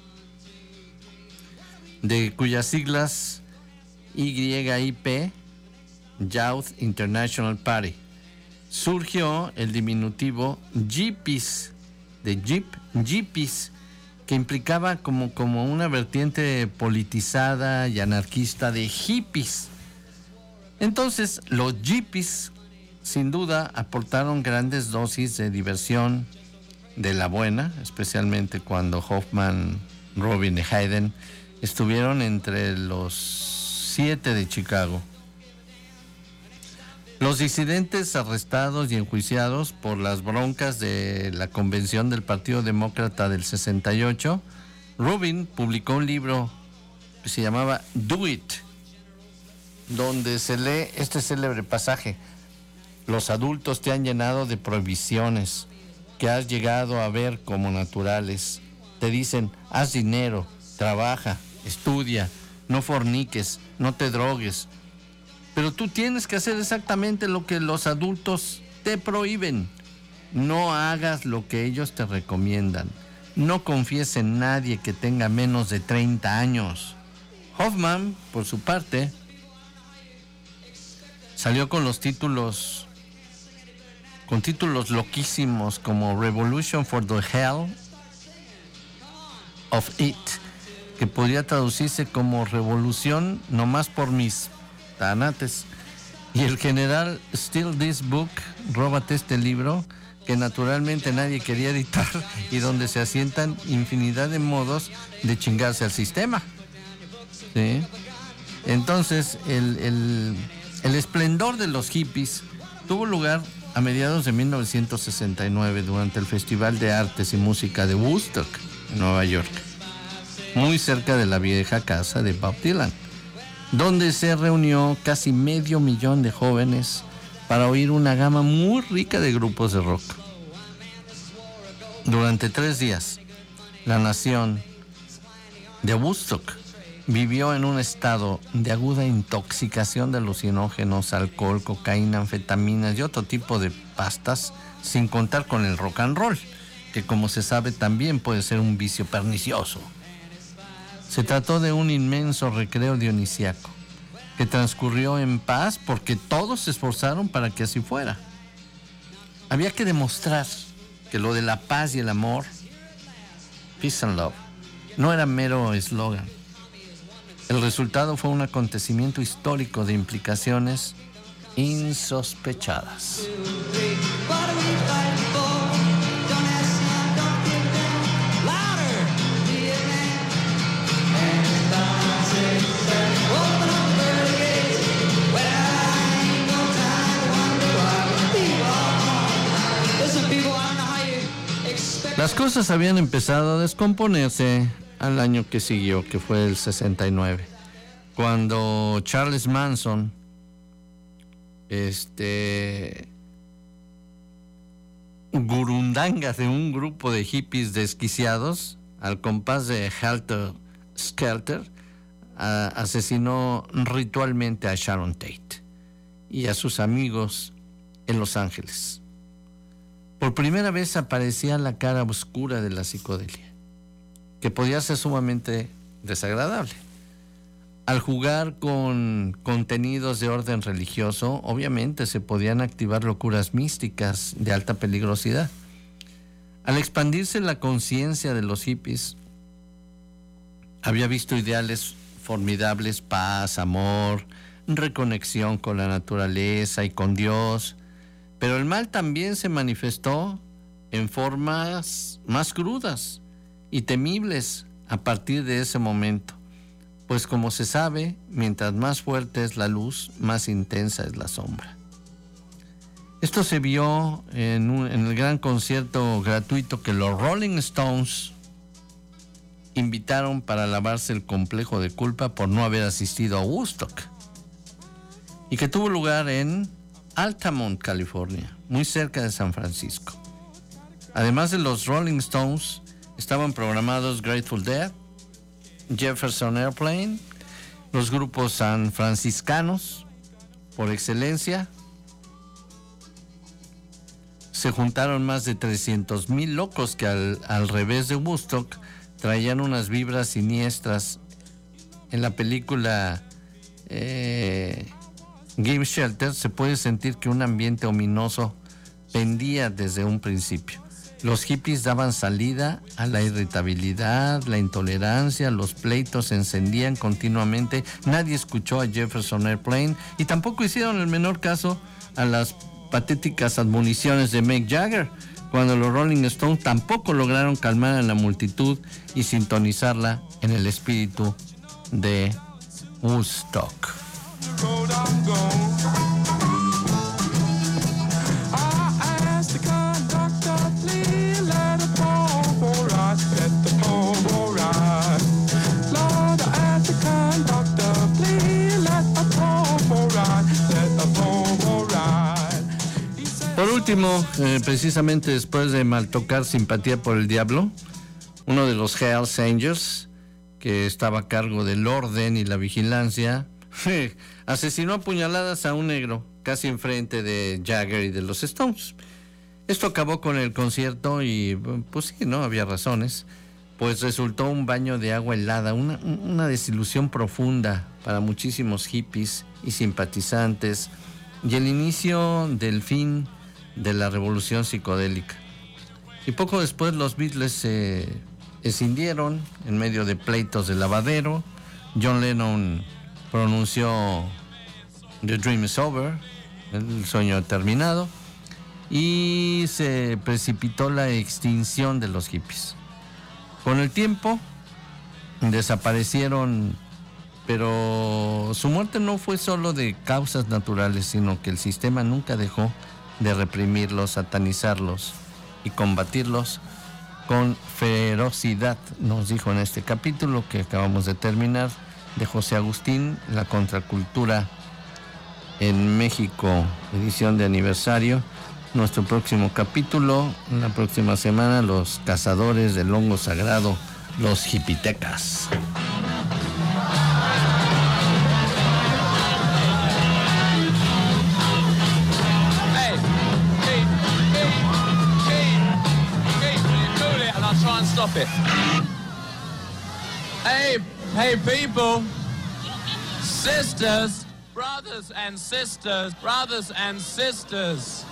de cuyas siglas Y I P, Youth International Party. Surgió el diminutivo Hippies, de Jeep, Hippies, que implicaba como, como una vertiente politizada y anarquista de hippies. Entonces, los Hippies, sin duda, aportaron grandes dosis de diversión de la buena, especialmente cuando Hoffman, Rubin y Hayden estuvieron entre los siete de Chicago. Los disidentes arrestados y enjuiciados por las broncas de la convención del Partido Demócrata del sesenta y ocho, Rubin publicó un libro que se llamaba Do It, donde se lee este célebre pasaje: los adultos te han llenado de prohibiciones que has llegado a ver como naturales. Te dicen, haz dinero, trabaja, estudia, no forniques, no te drogues. Pero tú tienes que hacer exactamente lo que los adultos te prohíben. No hagas lo que ellos te recomiendan. No confíes en nadie que tenga menos de treinta años. Hoffman, por su parte, salió con los títulos, con títulos loquísimos como Revolution for the Hell of It, que podría traducirse como Revolución nomás por mis tanates, y el general Steal This Book, róbate este libro, que naturalmente nadie quería editar y donde se asientan infinidad de modos de chingarse al sistema. ¿Sí? Entonces, el, el, el esplendor de los hippies tuvo lugar a mediados de mil novecientos sesenta y nueve durante el Festival de Artes y Música de Woodstock, en Nueva York, muy cerca de la vieja casa de Bob Dylan, donde se reunió casi medio millón de jóvenes para oír una gama muy rica de grupos de rock. Durante tres días, la nación de Woodstock vivió en un estado de aguda intoxicación de alucinógenos, alcohol, cocaína, anfetaminas y otro tipo de pastas, sin contar con el rock and roll, que como se sabe también puede ser un vicio pernicioso. Se trató de un inmenso recreo dionisíaco, que transcurrió en paz porque todos se esforzaron para que así fuera. Había que demostrar que lo de la paz y el amor, peace and love, no era mero eslogan. El resultado fue un acontecimiento histórico de implicaciones insospechadas. Las cosas habían empezado a descomponerse al año que siguió, que fue el sesenta y nueve, cuando Charles Manson, este gurundanga de un grupo de hippies desquiciados, al compás de Helter Skelter, a, asesinó ritualmente a Sharon Tate y a sus amigos en Los Ángeles. Por primera vez aparecía la cara oscura de la psicodelia, que podía ser sumamente desagradable. Al jugar con contenidos de orden religioso, obviamente se podían activar locuras místicas de alta peligrosidad. Al expandirse la conciencia de los hippies, había visto ideales formidables: paz, amor, reconexión con la naturaleza y con Dios. Pero el mal también se manifestó en formas más crudas y temibles a partir de ese momento, pues como se sabe, mientras más fuerte es la luz, más intensa es la sombra. Esto se vio en, un, en el gran concierto gratuito que los Rolling Stones invitaron para lavarse el complejo de culpa por no haber asistido a Woodstock, y que tuvo lugar en Altamont, California, muy cerca de San Francisco. Además de los Rolling Stones, estaban programados Grateful Dead, Jefferson Airplane, los grupos san franciscanos por excelencia. Se juntaron más de trescientos mil locos que al, al revés de Woodstock traían unas vibras siniestras. En la película eh, Game Shelter se puede sentir que un ambiente ominoso pendía desde un principio. Los hippies daban salida a la irritabilidad, la intolerancia, los pleitos se encendían continuamente. Nadie escuchó a Jefferson Airplane y tampoco hicieron el menor caso a las patéticas admoniciones de Mick Jagger, cuando los Rolling Stones tampoco lograron calmar a la multitud y sintonizarla en el espíritu de Woodstock. Por último, eh, precisamente después de maltocar Simpatía por el Diablo, uno de los Hells Angels, que estaba a cargo del orden y la vigilancia, asesinó a puñaladas a un negro casi enfrente de Jagger y de los Stones. Esto acabó con el concierto y pues sí, no había razones, pues resultó un baño de agua helada, una, una desilusión profunda para muchísimos hippies y simpatizantes y el inicio del fin de la revolución psicodélica. Y poco después los Beatles se escindieron en medio de pleitos de lavadero. John Lennon pronunció The Dream is Over, el sueño terminado, y se precipitó la extinción de los hippies. Con el tiempo desaparecieron, pero su muerte no fue solo de causas naturales, sino que el sistema nunca dejó de reprimirlos, satanizarlos y combatirlos con ferocidad, nos dijo en este capítulo que acabamos de terminar de José Agustín, La Contracultura en México, edición de aniversario, nuestro próximo capítulo. En la próxima semana, los cazadores del hongo sagrado, los jipitecas. Hey, hey, hey, hey, hey, will you do it and I'll try and stop it. Hey, hey people, sisters, brothers and sisters, brothers and sisters.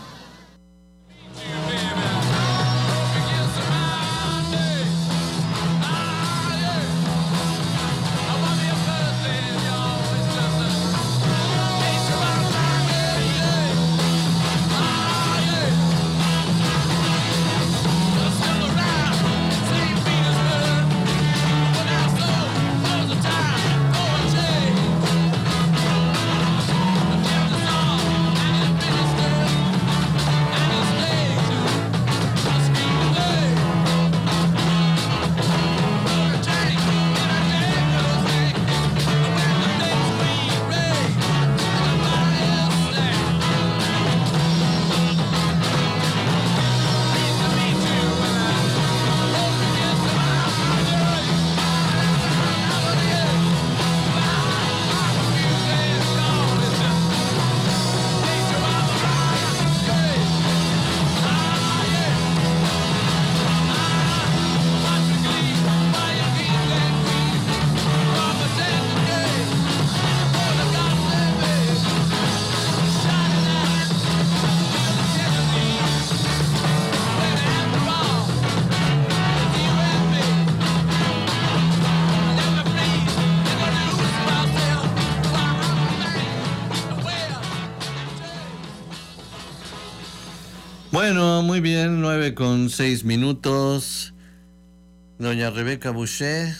Bueno, muy bien, nueve con seis minutos. Doña Rebeca Boucher,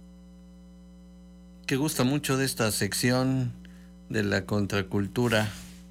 que gusta mucho de esta sección de la contracultura.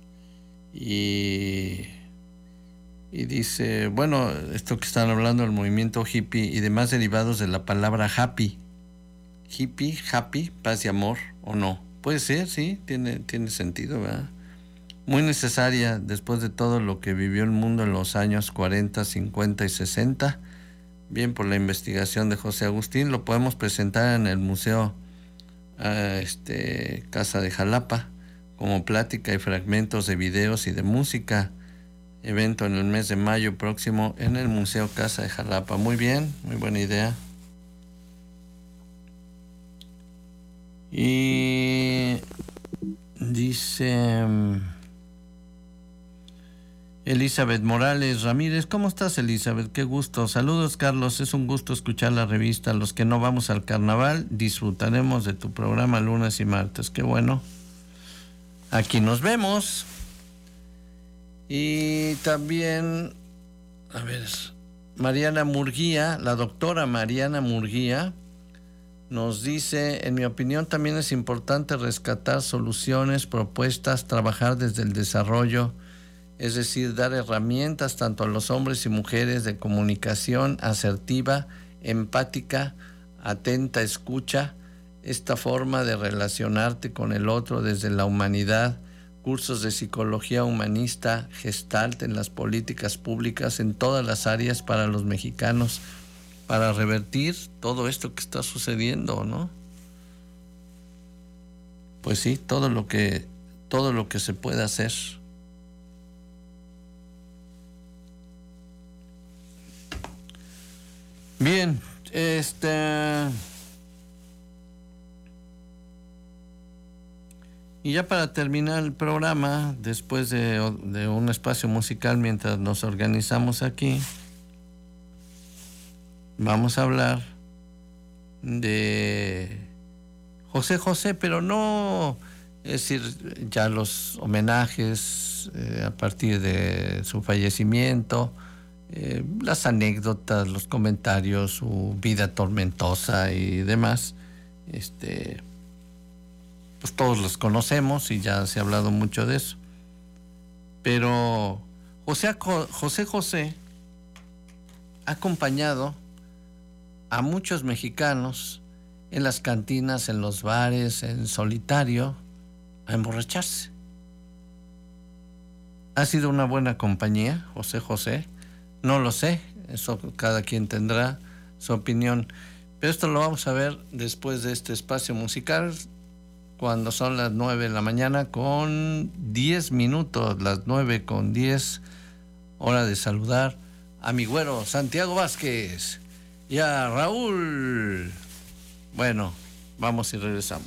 Y, y dice, bueno, esto que están hablando del movimiento hippie y demás derivados de la palabra happy. Hippie, happy, paz y amor, ¿o no? Puede ser, sí, tiene, tiene sentido, ¿verdad? Muy necesaria después de todo lo que vivió el mundo en los años cuarenta, cincuenta y sesenta. Bien por la investigación de José Agustín, lo podemos presentar en el Museo uh, este, Casa de Jalapa, como plática y fragmentos de videos y de música. Evento en el mes de mayo próximo en el Museo Casa de Jalapa. Muy bien, muy buena idea. Y dice Elizabeth Morales Ramírez, ¿cómo estás, Elizabeth? Qué gusto. Saludos, Carlos, es un gusto escuchar la revista. Los que no vamos al carnaval disfrutaremos de tu programa lunes y martes. Qué bueno. Aquí nos vemos. Y también, a ver, Mariana Murguía, la doctora Mariana Murguía, nos dice, en mi opinión también es importante rescatar soluciones, propuestas, trabajar desde el desarrollo, es decir, dar herramientas tanto a los hombres y mujeres de comunicación asertiva, empática, atenta, escucha, esta forma de relacionarte con el otro desde la humanidad, cursos de psicología humanista, gestalt en las políticas públicas en todas las áreas para los mexicanos, para revertir todo esto que está sucediendo, ¿no? Pues sí, todo lo que, todo lo que se puede hacer. Bien, este... y ya para terminar el programa, después de, de un espacio musical mientras nos organizamos aquí, vamos a hablar de José José, pero no, es decir, ya los homenajes eh, a partir de su fallecimiento, eh, las anécdotas, los comentarios, su vida tormentosa y demás, este, pues todos los conocemos y ya se ha hablado mucho de eso. Pero José José, José ha acompañado a muchos mexicanos en las cantinas, en los bares, en solitario, a emborracharse. ¿Ha sido una buena compañía, José José? No lo sé, eso cada quien tendrá su opinión. Pero esto lo vamos a ver después de este espacio musical, cuando son las nueve de la mañana con diez minutos, las nueve con diez, hora de saludar a mi güero Santiago Vázquez y a Raúl. Bueno, vamos y regresamos.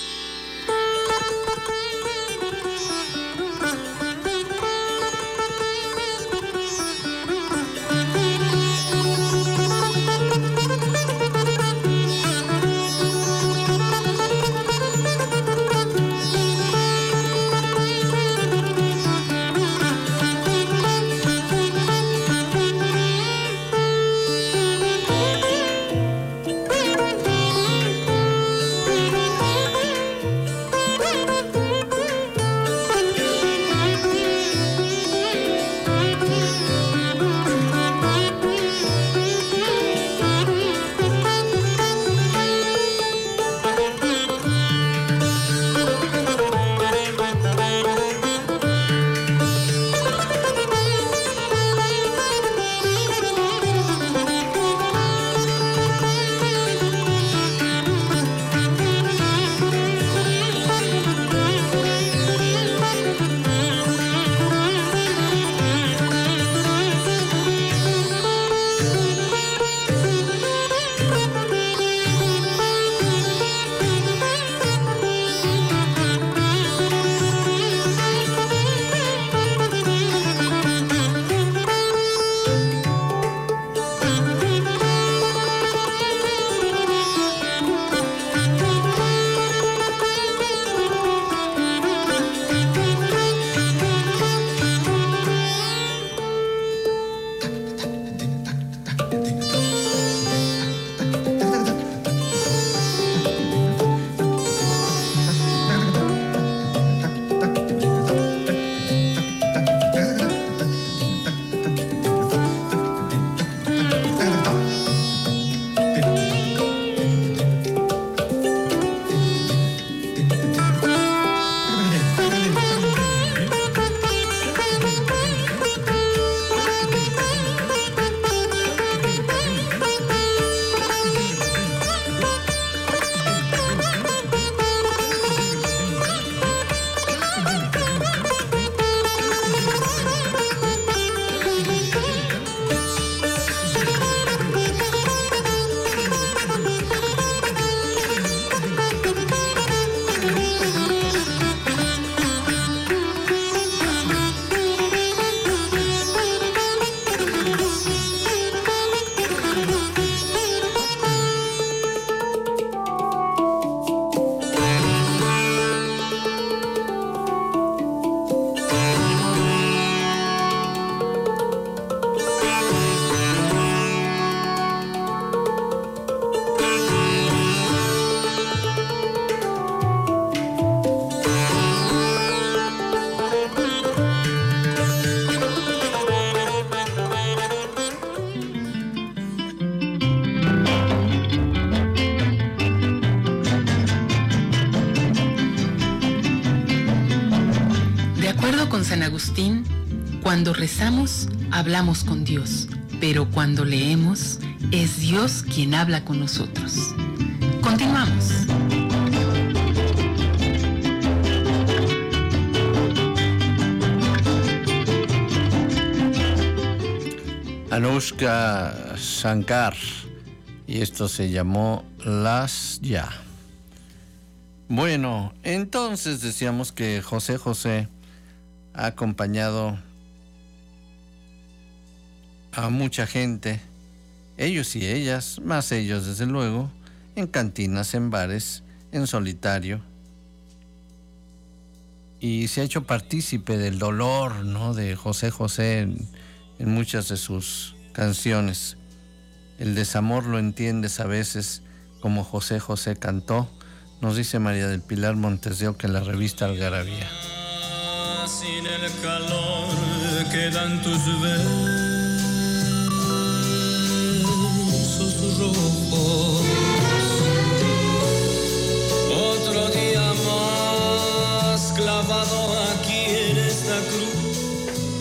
San Agustín, cuando rezamos, hablamos con Dios, pero cuando leemos, es Dios quien habla con nosotros. Continuamos. Anushka Shankar, y esto se llamó Las Ya. Bueno, entonces decíamos que José José ha acompañado a mucha gente, ellos y ellas, más ellos desde luego, en cantinas, en bares, en solitario, y se ha hecho partícipe del dolor, ¿no?, de José José en, en muchas de sus canciones. El desamor lo entiendes a veces como José José cantó, nos dice María del Pilar Montes de Oca en la revista Algarabía. Sin el calor que dan tus besos rojos, otro día más clavado aquí en esta cruz,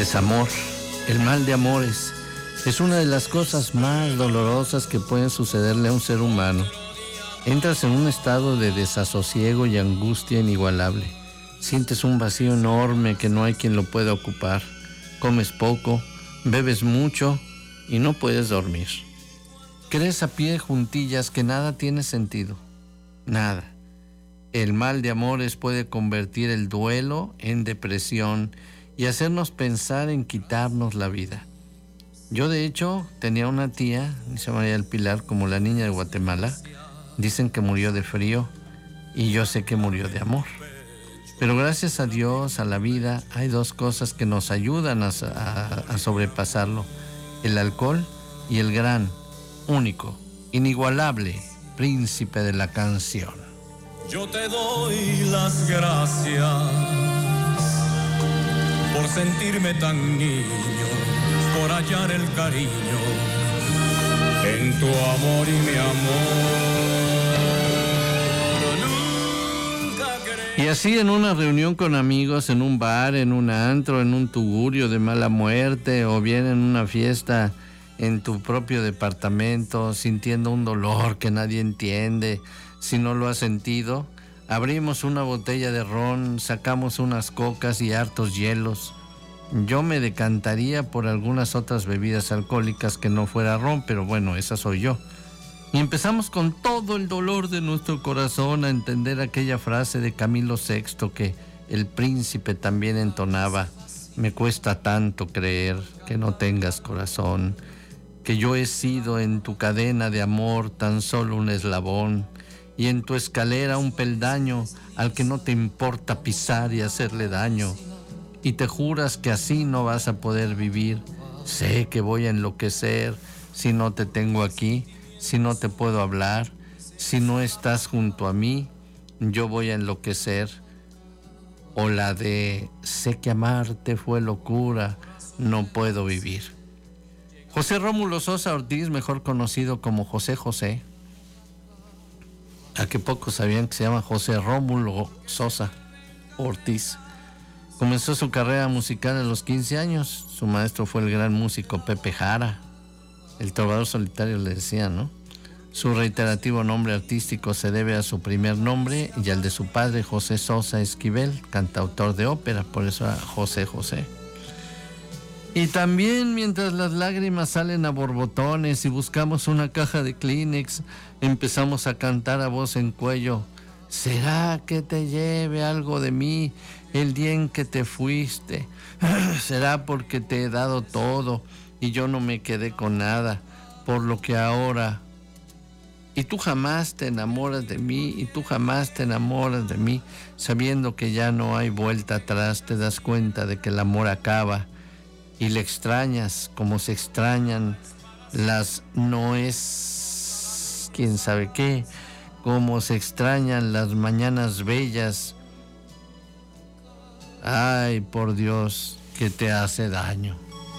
Desamor, el mal de amores, es una de las cosas más dolorosas que pueden sucederle a un ser humano. Entras en un estado de desasosiego y angustia inigualable. Sientes un vacío enorme que no hay quien lo pueda ocupar. Comes poco, bebes mucho y no puedes dormir. Crees a pie juntillas que nada tiene sentido. Nada. El mal de amores puede convertir el duelo en depresión y hacernos pensar en quitarnos la vida. Yo, de hecho, tenía una tía, se llama María del Pilar, como la niña de Guatemala. Dicen que murió de frío y yo sé que murió de amor. Pero gracias a Dios, a la vida, hay dos cosas que nos ayudan a, a, a sobrepasarlo. El alcohol y el gran, único, inigualable príncipe de la canción. Yo te doy las gracias por sentirme tan niño, por hallar el cariño en tu amor y mi amor. Y así en una reunión con amigos, en un bar, en un antro, en un tugurio de mala muerte, o bien en una fiesta en tu propio departamento, sintiendo un dolor que nadie entiende, si no lo has sentido, abrimos una botella de ron, sacamos unas cocas y hartos hielos. Yo me decantaría por algunas otras bebidas alcohólicas que no fuera ron, pero bueno, esa soy yo. Y empezamos con todo el dolor de nuestro corazón a entender aquella frase de Camilo sexto que el príncipe también entonaba: me cuesta tanto creer que no tengas corazón, que yo he sido en tu cadena de amor tan solo un eslabón, y en tu escalera un peldaño al que no te importa pisar y hacerle daño. Y te juras que así no vas a poder vivir. Sé que voy a enloquecer si no te tengo aquí, si no te puedo hablar, si no estás junto a mí, yo voy a enloquecer. O la de sé que amarte fue locura, no puedo vivir. José Rómulo Sosa Ortiz, mejor conocido como José José, a que pocos sabían que se llama José Rómulo Sosa Ortiz, comenzó su carrera musical a los quince años. Su maestro fue el gran músico Pepe Jara, el trovador solitario le decía, ¿no? Su reiterativo nombre artístico se debe a su primer nombre y al de su padre, José Sosa Esquivel, cantautor de ópera, por eso a José José. Y también, mientras las lágrimas salen a borbotones y buscamos una caja de Kleenex, empezamos a cantar a voz en cuello: ¿será que te lleve algo de mí el día en que te fuiste? ¿Será porque te he dado todo y yo no me quedé con nada, por lo que ahora... Y tú jamás te enamoras de mí, y tú jamás te enamoras de mí, sabiendo que ya no hay vuelta atrás, te das cuenta de que el amor acaba y le extrañas como se extrañan las no es quién sabe qué, como se extrañan las mañanas bellas. Ay, por Dios, que te hace daño.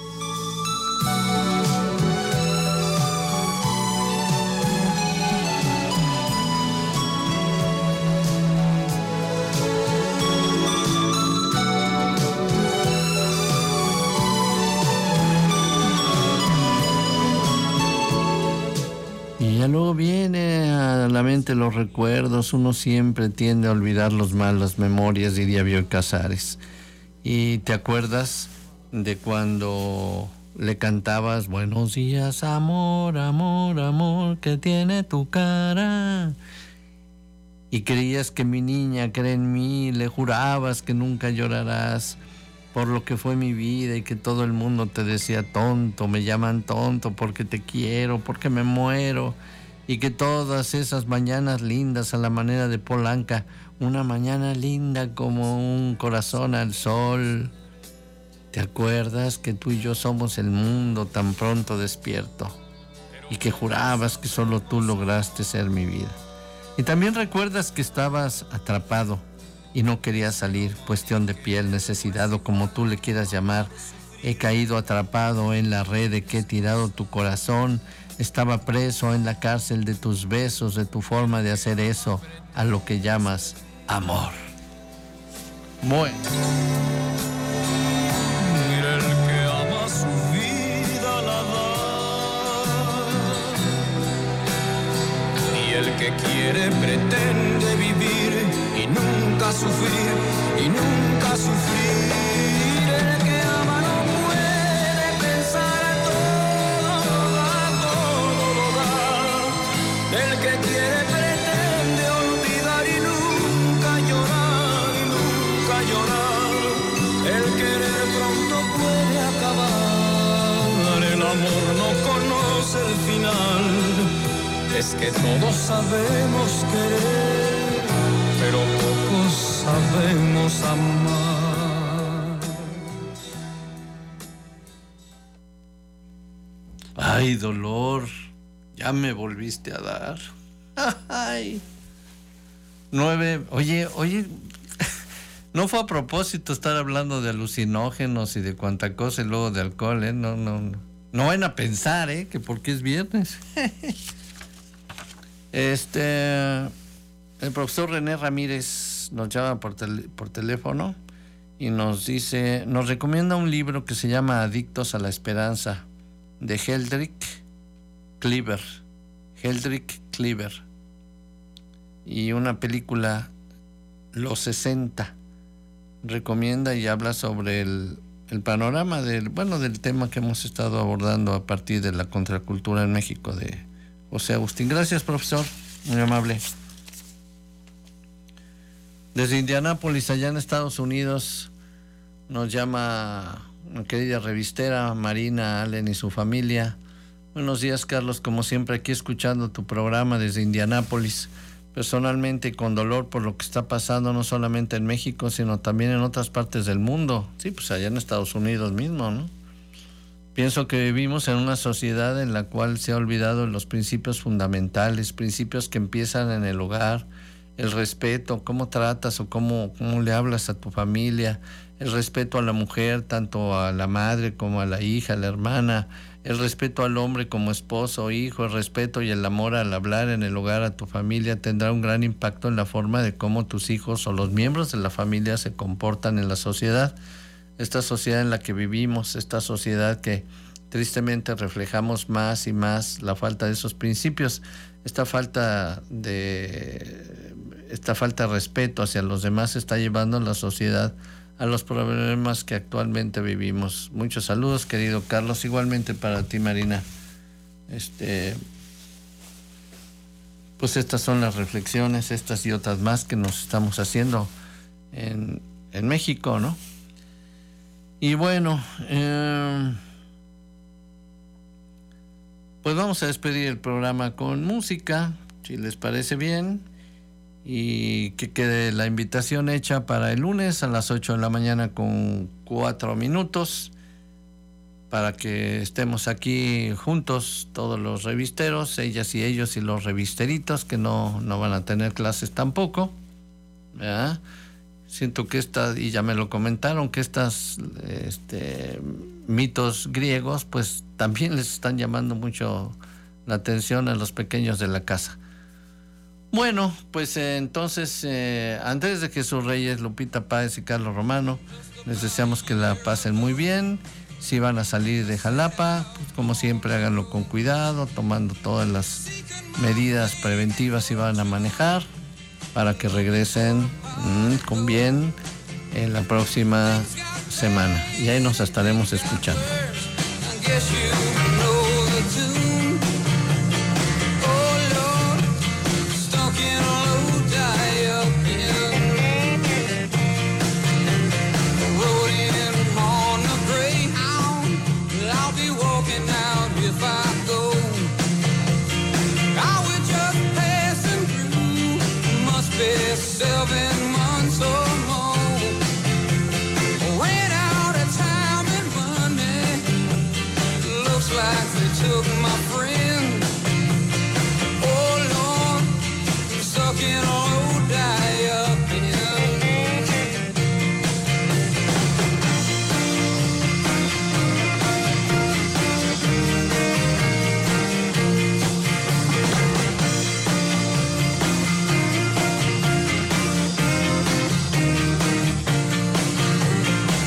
Y ya luego viene a la mente los recuerdos. Uno siempre tiende a olvidar los malas memorias, diría Bioy Casares. Y te acuerdas de cuando le cantabas: buenos días, amor, amor, amor, que tiene tu cara. Y creías que mi niña cree en mí, le jurabas que nunca llorarás por lo que fue mi vida, y que todo el mundo te decía tonto, me llaman tonto porque te quiero, porque me muero, y que todas esas mañanas lindas a la manera de Polanca, una mañana linda como un corazón al sol. ¿Te acuerdas que tú y yo somos el mundo tan pronto despierto? Y que jurabas que solo tú lograste ser mi vida. Y también recuerdas que estabas atrapado y no querías salir, cuestión de piel, necesidad o como tú le quieras llamar. He caído atrapado en la red de que he tirado tu corazón. Estaba preso en la cárcel de tus besos, de tu forma de hacer eso a lo que llamas amor. Bueno. Mira el que quiere pretende vivir y nunca sufrir, y nunca sufrir. El que ama no puede pensar a todo, a todo lo da. El que quiere pretende olvidar y nunca llorar, y nunca llorar. El querer pronto puede acabar, el amor no conoce el final. Es que todos sabemos querer, pero pocos sabemos amar. Ay, dolor, ya me volviste a dar. Ay. Nueve, oye, oye, no fue a propósito estar hablando de alucinógenos y de cuanta cosa y luego de alcohol, ¿eh? No, no, no. No van a pensar, ¿eh? Que porque es viernes. Este, el profesor René Ramírez nos llama por, tel- por teléfono y nos dice, nos recomienda un libro que se llama Adictos a la Esperanza, de Heldrick Cleaver, Heldrick Cleaver, y una película, Los sesenta. Recomienda y habla sobre el, el panorama del, bueno, del tema que hemos estado abordando a partir de la contracultura en México de José Agustín. Gracias, profesor, muy amable. Desde Indianápolis, allá en Estados Unidos, nos llama una querida revistera, Marina Allen y su familia. Buenos días, Carlos, como siempre aquí escuchando tu programa desde Indianápolis. Personalmente con dolor por lo que está pasando no solamente en México, sino también en otras partes del mundo. Sí, pues allá en Estados Unidos mismo, ¿no? Pienso que vivimos en una sociedad en la cual se ha olvidado los principios fundamentales, principios que empiezan en el hogar, el respeto, cómo tratas o cómo, cómo le hablas a tu familia, el respeto a la mujer, tanto a la madre como a la hija, a la hermana, el respeto al hombre como esposo o hijo, el respeto y el amor al hablar en el hogar a tu familia tendrá un gran impacto en la forma de cómo tus hijos o los miembros de la familia se comportan en la sociedad. Esta sociedad en la que vivimos, esta sociedad que tristemente reflejamos más y más la falta de esos principios, esta falta de, esta falta de respeto hacia los demás está llevando a la sociedad a los problemas que actualmente vivimos. Muchos saludos, querido Carlos, igualmente para ti, Marina. Este, pues estas son las reflexiones, estas y otras más que nos estamos haciendo en, en México, ¿no? Y bueno, eh, pues vamos a despedir el programa con música, si les parece bien, y que quede la invitación hecha para el lunes a las ocho de la mañana con cuatro minutos, para que estemos aquí juntos todos los revisteros, ellas y ellos y los revisteritos que no, no van a tener clases tampoco, ¿verdad? Siento que estas, y ya me lo comentaron, que estas este, mitos griegos pues también les están llamando mucho la atención a los pequeños de la casa. Bueno, pues eh, entonces eh, Andrés de Jesús Reyes, Lupita Páez y Carlos Romano, les deseamos que la pasen muy bien. Si van a salir de Jalapa, pues como siempre háganlo con cuidado, tomando todas las medidas preventivas si van a manejar, para que regresen mmm, con bien en la próxima semana. Y ahí nos estaremos escuchando. Seven months or more, ran out of time and money. Looks like they took my friend. Oh Lord, I'm stuck in a old die-up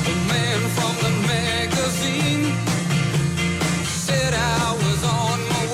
said I was on my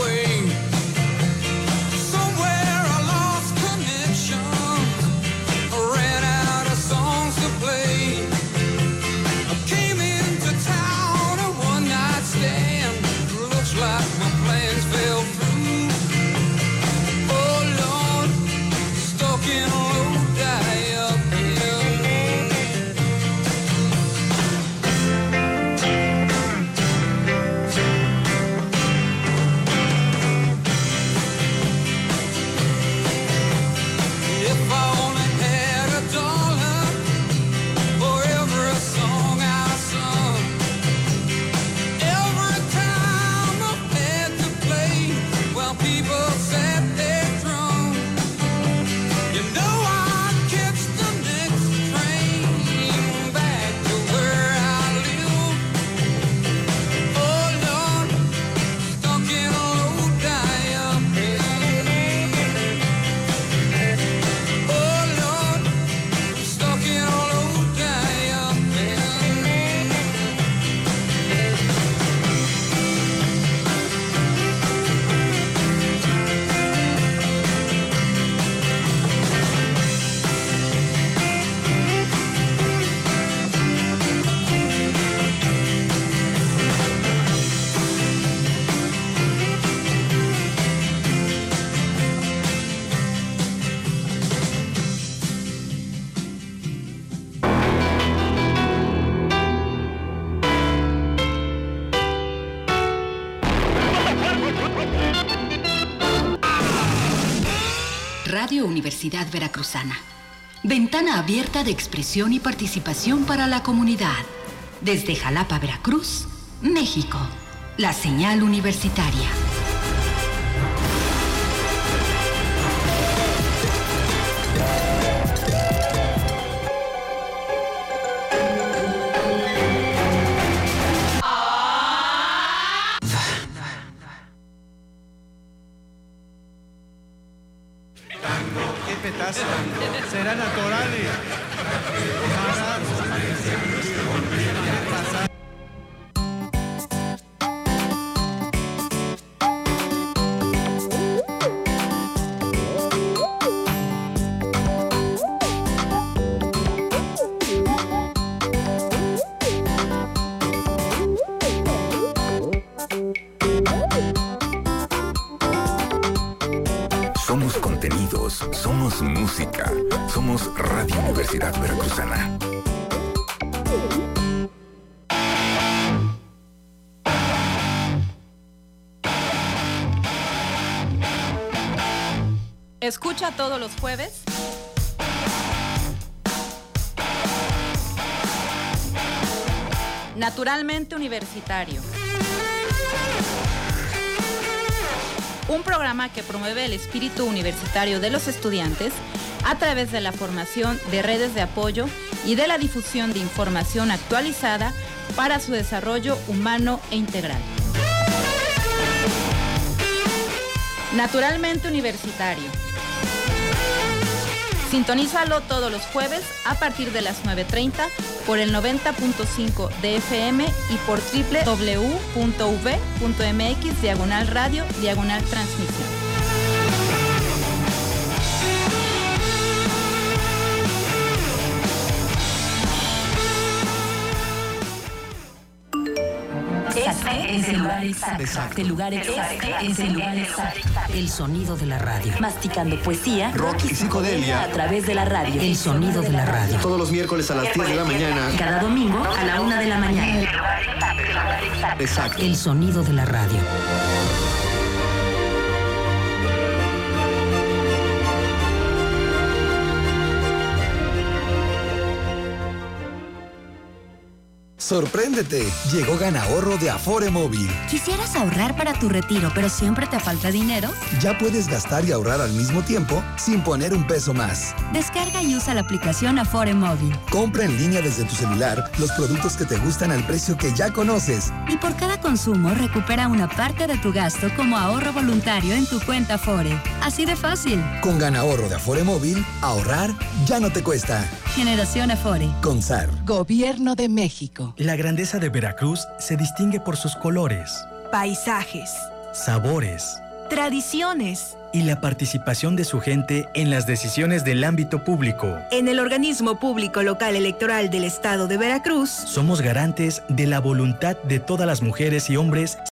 Radio Universidad Veracruzana. Ventana abierta de expresión y participación para la comunidad. Desde Jalapa, Veracruz, México. La señal universitaria. Será naturales. Somos contenidos, somos música, somos Radio Universidad Veracruzana. Escucha todos los jueves Naturalmente Universitario, un programa que promueve el espíritu universitario de los estudiantes a través de la formación de redes de apoyo y de la difusión de información actualizada para su desarrollo humano e integral. Naturalmente Universitario. Sintonízalo todos los jueves a partir de las nueve treinta por el noventa punto cinco de F M y por doble u doble u doble u punto u v punto m x diagonal radio diagonal transmisión. Este es el lugar exacto. El lugar exacto. Es el lugar exacto. El sonido de la radio. Masticando poesía, rock y psicodelia a través de la radio. El sonido de la radio. Todos los miércoles a las diez de la mañana. Cada domingo a la una de la mañana. Exacto. El sonido de la radio. ¡Sorpréndete! Llegó Ganahorro de Afore Móvil. ¿Quisieras ahorrar para tu retiro, pero siempre te falta dinero? Ya puedes gastar y ahorrar al mismo tiempo sin poner un peso más. Descarga y usa la aplicación Afore Móvil. Compra en línea desde tu celular los productos que te gustan al precio que ya conoces. Y por cada consumo, recupera una parte de tu gasto como ahorro voluntario en tu cuenta Afore. Así de fácil. Con Ganahorro de Afore Móvil, ahorrar ya no te cuesta. Generación Afore. Con S A R. Gobierno de México. La grandeza de Veracruz se distingue por sus colores, paisajes, sabores, tradiciones y la participación de su gente en las decisiones del ámbito público. En el Organismo Público Local Electoral del Estado de Veracruz, somos garantes de la voluntad de todas las mujeres y hombres